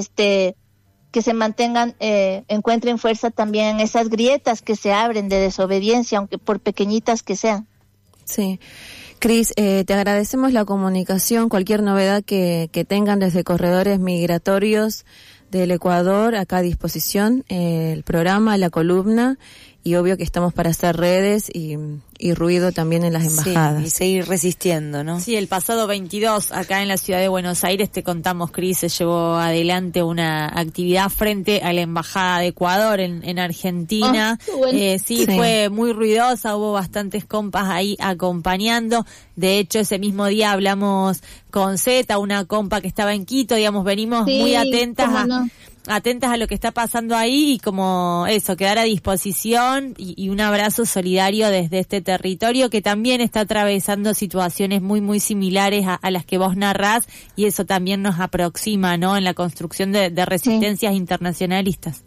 que se mantengan, encuentren fuerza también en esas grietas que se abren de desobediencia, aunque por pequeñitas que sean. Sí. Cris, te agradecemos la comunicación, cualquier novedad que tengan desde Corredores Migratorios del Ecuador, acá a disposición, el programa, la columna, y obvio que estamos para hacer redes y ruido también en las embajadas. Sí, y seguir resistiendo, ¿no? Sí, el pasado 22, acá en la ciudad de Buenos Aires, te contamos, Cris, se llevó adelante una actividad frente a la Embajada de Ecuador en Argentina. Bueno. Sí, fue muy ruidosa, hubo bastantes compas ahí acompañando. De hecho, ese mismo día hablamos con Zeta, una compa que estaba en Quito, digamos, venimos muy atentas a lo que está pasando ahí, y como eso, quedar a disposición y un abrazo solidario desde este territorio que también está atravesando situaciones muy, muy similares a las que vos narrás, y eso también nos aproxima, ¿no?, en la construcción de resistencias internacionalistas.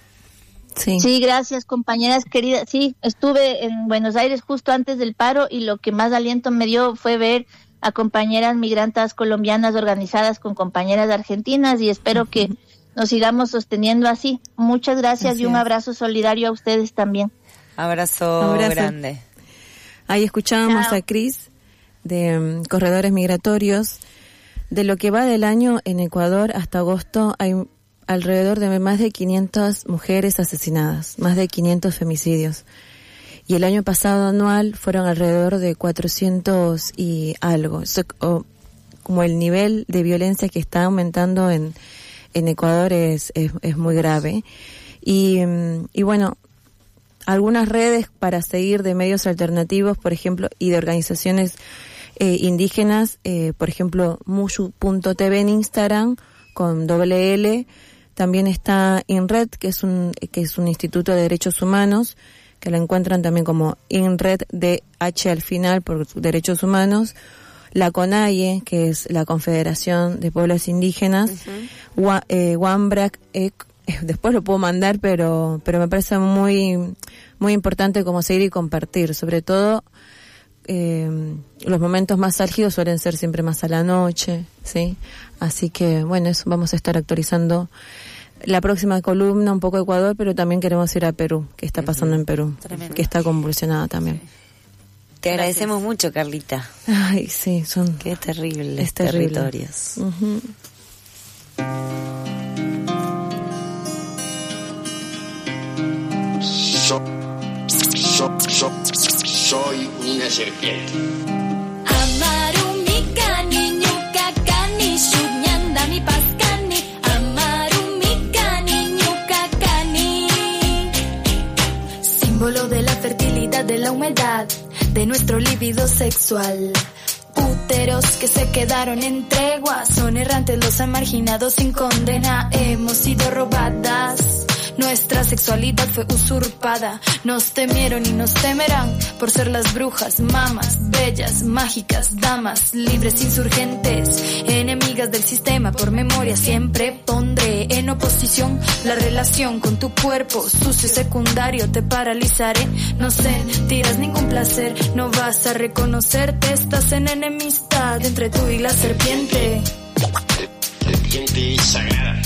Sí, gracias, compañeras queridas. Sí, estuve en Buenos Aires justo antes del paro, y lo que más aliento me dio fue ver a compañeras migrantas colombianas organizadas con compañeras argentinas, y espero que nos sigamos sosteniendo así. Muchas gracias y un abrazo solidario a ustedes también. Abrazo. Grande. Ahí escuchábamos a Cris de Corredores Migratorios. De lo que va del año en Ecuador hasta agosto hay alrededor de más de 500 mujeres asesinadas, más de 500 femicidios. Y el año pasado anual fueron alrededor de 400 y algo. Eso, como el nivel de violencia que está aumentando en Ecuador es muy grave. Y bueno, algunas redes para seguir de medios alternativos, por ejemplo, y de organizaciones indígenas, por ejemplo, mushu.tv en Instagram con ll. También está INRED, que es un instituto de derechos humanos, que la encuentran también como INRED de H al final por derechos humanos. La CONAIE, que es la Confederación de Pueblos Indígenas, Wambrak, después lo puedo mandar, pero me parece muy muy importante como seguir y compartir, sobre todo los momentos más álgidos suelen ser siempre más a la noche, ¿sí? Así que bueno, eso vamos a estar actualizando la próxima columna, un poco Ecuador, pero también queremos ir a Perú, que está pasando en Perú, que está convulsionada también. Te agradecemos mucho, Carlita. Ay, sí, qué terribles territorios. Uh-huh. Soy una serpiente. Símbolo de la fertilidad, de la humedad, de nuestro líbido sexual. Úteros que se quedaron en tregua, son errantes los han marginado sin condena. Hemos sido robadas Nuestra sexualidad fue usurpada. Nos temieron y nos temerán por ser las brujas, mamas, bellas, mágicas, damas, libres, insurgentes, enemigas del sistema. Por memoria siempre pondré en oposición la relación con tu cuerpo sucio y secundario. Te paralizaré, no sentirás ningún placer, no vas a reconocerte. Estás en enemistad entre tú y la serpiente. Serpiente sagrada.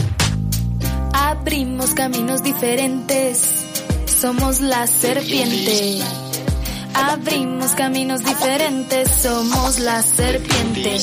Abrimos caminos diferentes, somos la serpiente. Abrimos caminos diferentes, somos la serpiente.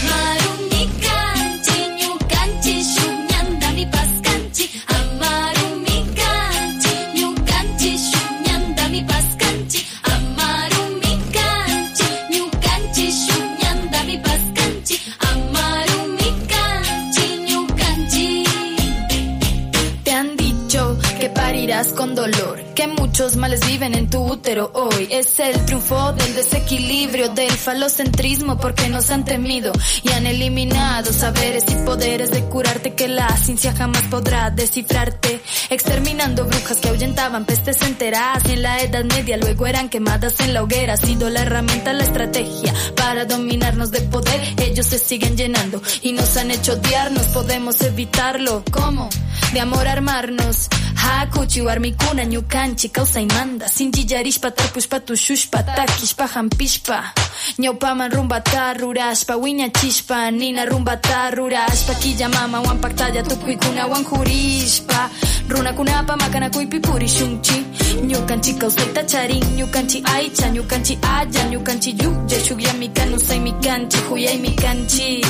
Con dolor, que muchos males viven en tu útero hoy. Es el triunfo del desequilibrio, del falocentrismo, porque nos han temido y han eliminado saberes y poderes de curarte que la ciencia jamás podrá descifrarte. Exterminando brujas que ahuyentaban pestes enteras y en la Edad Media luego eran quemadas en la hoguera. Ha sido la herramienta, la estrategia para dominarnos de poder. Ellos se siguen llenando y nos han hecho odiarnos. Podemos evitarlo, ¿cómo? De amor armarnos. Hakuchi warmikuna ñukanchi causa y manda sinji yarishpa tarpushpa tushushpa takishpa hampishpa ñawpaman rumbata rurashpa wiñachishpa nina rumbata rurashpa killa mama wan paktalla tukuykuna wan jurishpa runakunapa makanakuypi purishunchi ñukanchi causayta charin ñukanchi aycha ñukanchi aya ñukanchi yuya shukyamika nusaymikanchi huyaymikanchi.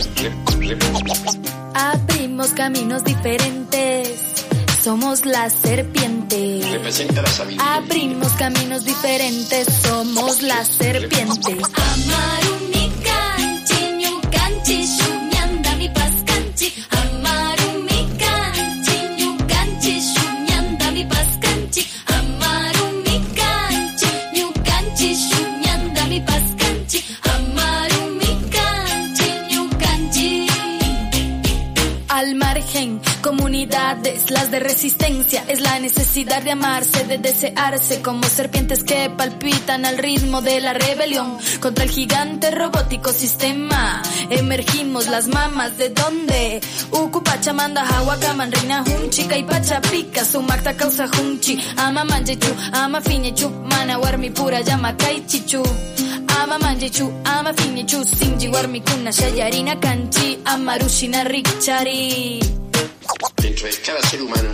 Abrimos caminos diferentes, somos la serpiente. Representa la sabiduría. Abrimos caminos diferentes, somos la serpiente. Amarumi kanchi, ñukanchi, shunyanda mi paskanchi. Amarumi kanchi, ñukanchi, shunyanda mi paskanchi. Amarumi kanchi, ñukanchi, shunyanda mi paskanchi. Amarumi kanchi, ñukanchi. Al margen, comunidades, las de resistencia, es la necesidad de amarse, de desearse, como serpientes que palpitan al ritmo de la rebelión contra el gigante robótico sistema. Emergimos las mamas, ¿de dónde? Uku Pachamanda, Hawakaman, Reina Hunchi, Kaipacha Pica, Sumakta causa Hunchi, Ama Manjechu, Ama Finechu, Mana Warmi Pura, Llama Kaichichu. Ama Manjechu, Ama Finechu, Sinji Warmi Kuna, Shayarina Kanchi, Amarushina Rikchari. Dentro de cada ser humano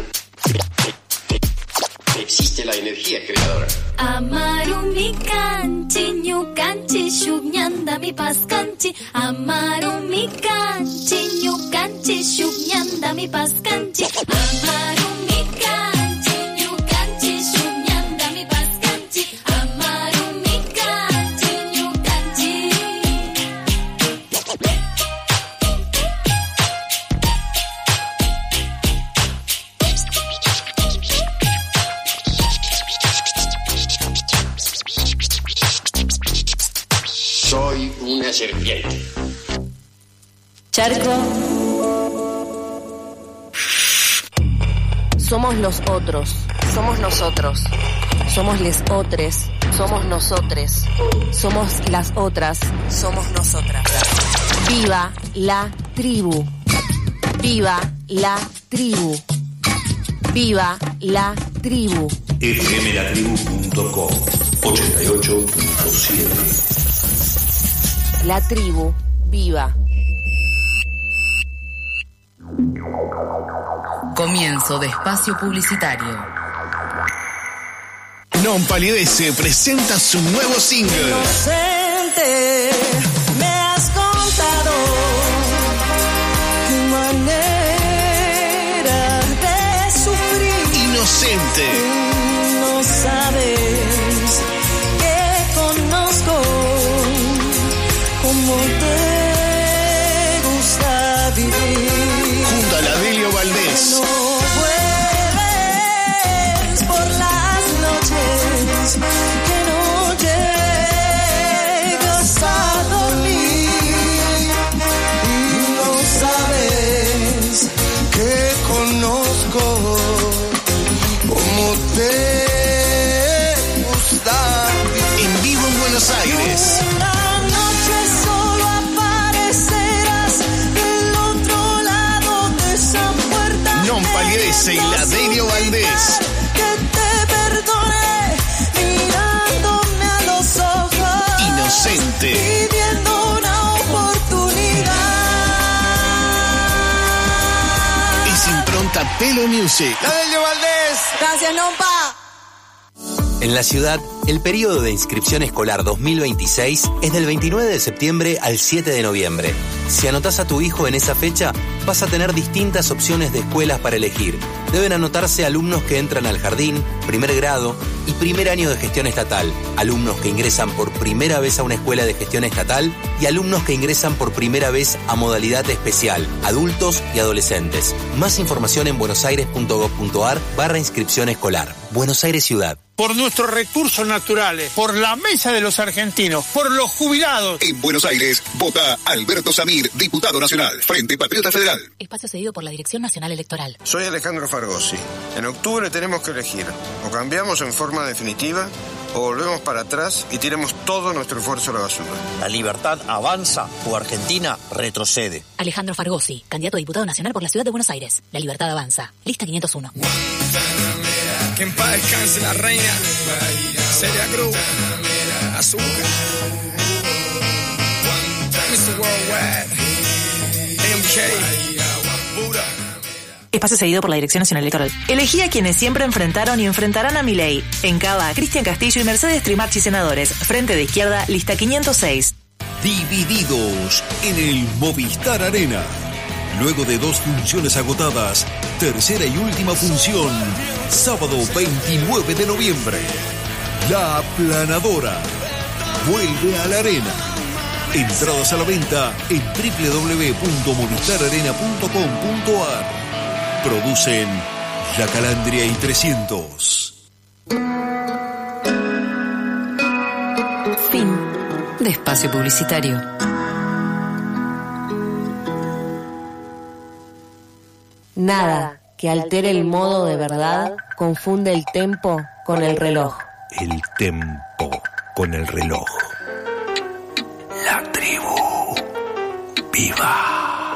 existe la energía creadora. Amarumi kanchi, ñukanchi, shunyanda mi paskanchi. Amarumi kanchi, ñukanchi, shunyanda mi paskanchi. Amarumi kanchi, ñukanchi, shunyanda mi paskanchi. Amarumi kanchi, ñukanchi. Soy una serpiente. Charco. Somos los otros, somos nosotros, somos les otres, somos nosotres, somos las otras, somos nosotras. Viva la tribu, viva la tribu, viva la tribu. fmlatribu.com 88.7. La tribu viva. Comienzo de espacio publicitario. Non Palidece presenta su nuevo single. Inocente, me has contado tu manera de sufrir. Inocente. No sabes que conozco cómo te gusta vivir. Junto a la Delio Valdés. No vuelves por las noches, que no llegas a dormir. Y no sabes que conozco Es la Delio Valdés. Que te perdone mirándome a los ojos. Inocente. Pidiendo una oportunidad. Es impronta Pelo Music. La Delio Valdés. Gracias, Nompa. En la ciudad, el periodo de inscripción escolar 2026 es del 29 de septiembre al 7 de noviembre. Si anotás a tu hijo en esa fecha, vas a tener distintas opciones de escuelas para elegir. Deben anotarse alumnos que entran al jardín, primer grado y primer año de gestión estatal, alumnos que ingresan por primera vez a una escuela de gestión estatal y alumnos que ingresan por primera vez a modalidad especial, adultos y adolescentes. Más información en buenosaires.gov.ar/inscripción escolar. Buenos Aires Ciudad. Por nuestros recursos naturales, por la mesa de los argentinos, por los jubilados. En Buenos Aires, vota Alberto Samir, diputado nacional, Frente Patriota Federal. Espacio cedido por la Dirección Nacional Electoral. Soy Alejandro Fargosi. En octubre tenemos que elegir. O cambiamos en forma definitiva, o volvemos para atrás y tiramos todo nuestro esfuerzo a la basura. La libertad avanza o Argentina retrocede. Alejandro Fargosi, candidato a diputado nacional por la Ciudad de Buenos Aires. La libertad avanza. Lista 501. Que en paz descanse la reina Celia Cruz, Azúcar, Mr. Worldwide, MK, Buda. Espacio cedido por la Dirección Nacional Electoral. Elegí a quienes siempre enfrentaron y enfrentarán a Milei. En Cava, Cristian Castillo y Mercedes Trimarchi senadores. Frente de Izquierda, lista 506. Divididos en el Movistar Arena. Luego de 2 funciones agotadas, tercera y última función, sábado 29 de noviembre. La Aplanadora vuelve a la arena. Entradas a la venta en www.movistararena.com.ar. Producen La Calandria y 300. Fin de espacio publicitario. Nada que altere el modo de verdad confunde el tempo con el reloj. El tempo con el reloj. La tribu viva.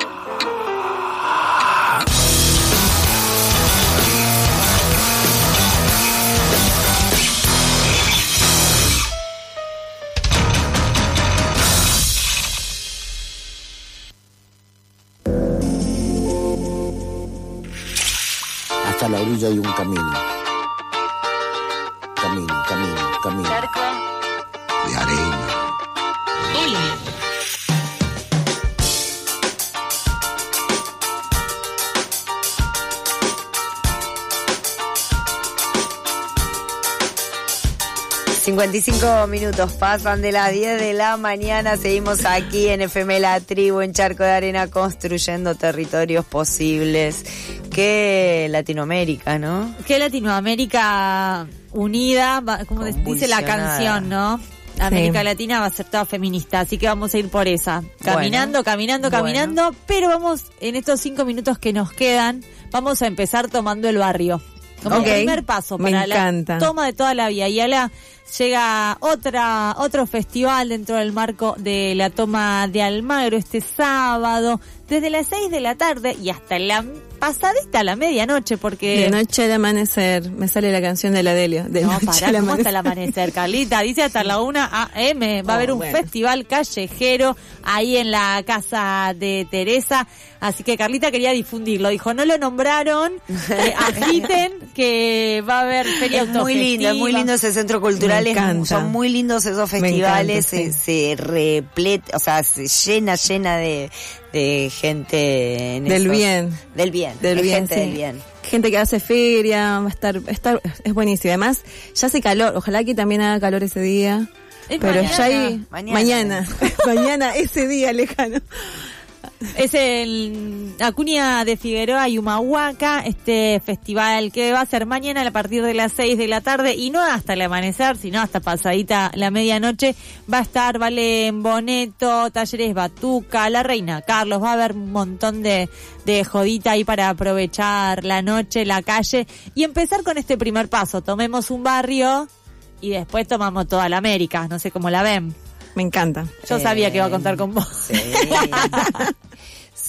Hasta la orilla hay un camino. Camino. Cerco. De arena. Hola. ...55 pasan de las 10 de la mañana... ...seguimos aquí en FM La Tribu... ...en Charco de Arena... ...construyendo territorios posibles... ...qué Latinoamérica, ¿no? Qué Latinoamérica unida... ...como dice la canción, ¿no? América Latina va a ser toda feminista... ...así que vamos a ir por esa... ...caminando, pero vamos... ...en estos 5 minutos que nos quedan... ...vamos a empezar tomando el barrio... Como primer paso para la toma de toda la vía. Y ahora llega otro festival dentro del marco de la toma de Almagro este sábado, desde las 6 de la tarde y hasta la pasadita a la medianoche, porque... De noche al amanecer, me sale la canción de la Delio. No, pará, ¿cómo hasta el amanecer, Carlita? Dice hasta la 1 a.m. Va a haber un festival callejero ahí en la casa de Teresa. Así que Carlita quería difundirlo. Dijo, no lo nombraron, agiten que va a haber feria autogestiva. Es muy lindo ese centro cultural. Son muy lindos esos festivales. Se repleta, o sea, se llena de gente en del bien. Gente del bien. Gente que hace feria, va a estar, es buenísimo. Además, ya hace calor, ojalá que también haga calor ese día. Pero mañana, ya hay mañana ese día lejano. Es el Acuña de Figueroa y Humahuaca, este festival que va a ser mañana a partir de las 6 de la tarde y no hasta el amanecer, sino hasta pasadita la medianoche. Va a estar Valen Boneto, Talleres Batuca, La Reina Carlos, va a haber un montón de jodita ahí para aprovechar la noche, la calle y empezar con este primer paso. Tomemos un barrio y después tomamos toda la América, no sé cómo la ven. Me encanta. Yo sabía que iba a contar con vos.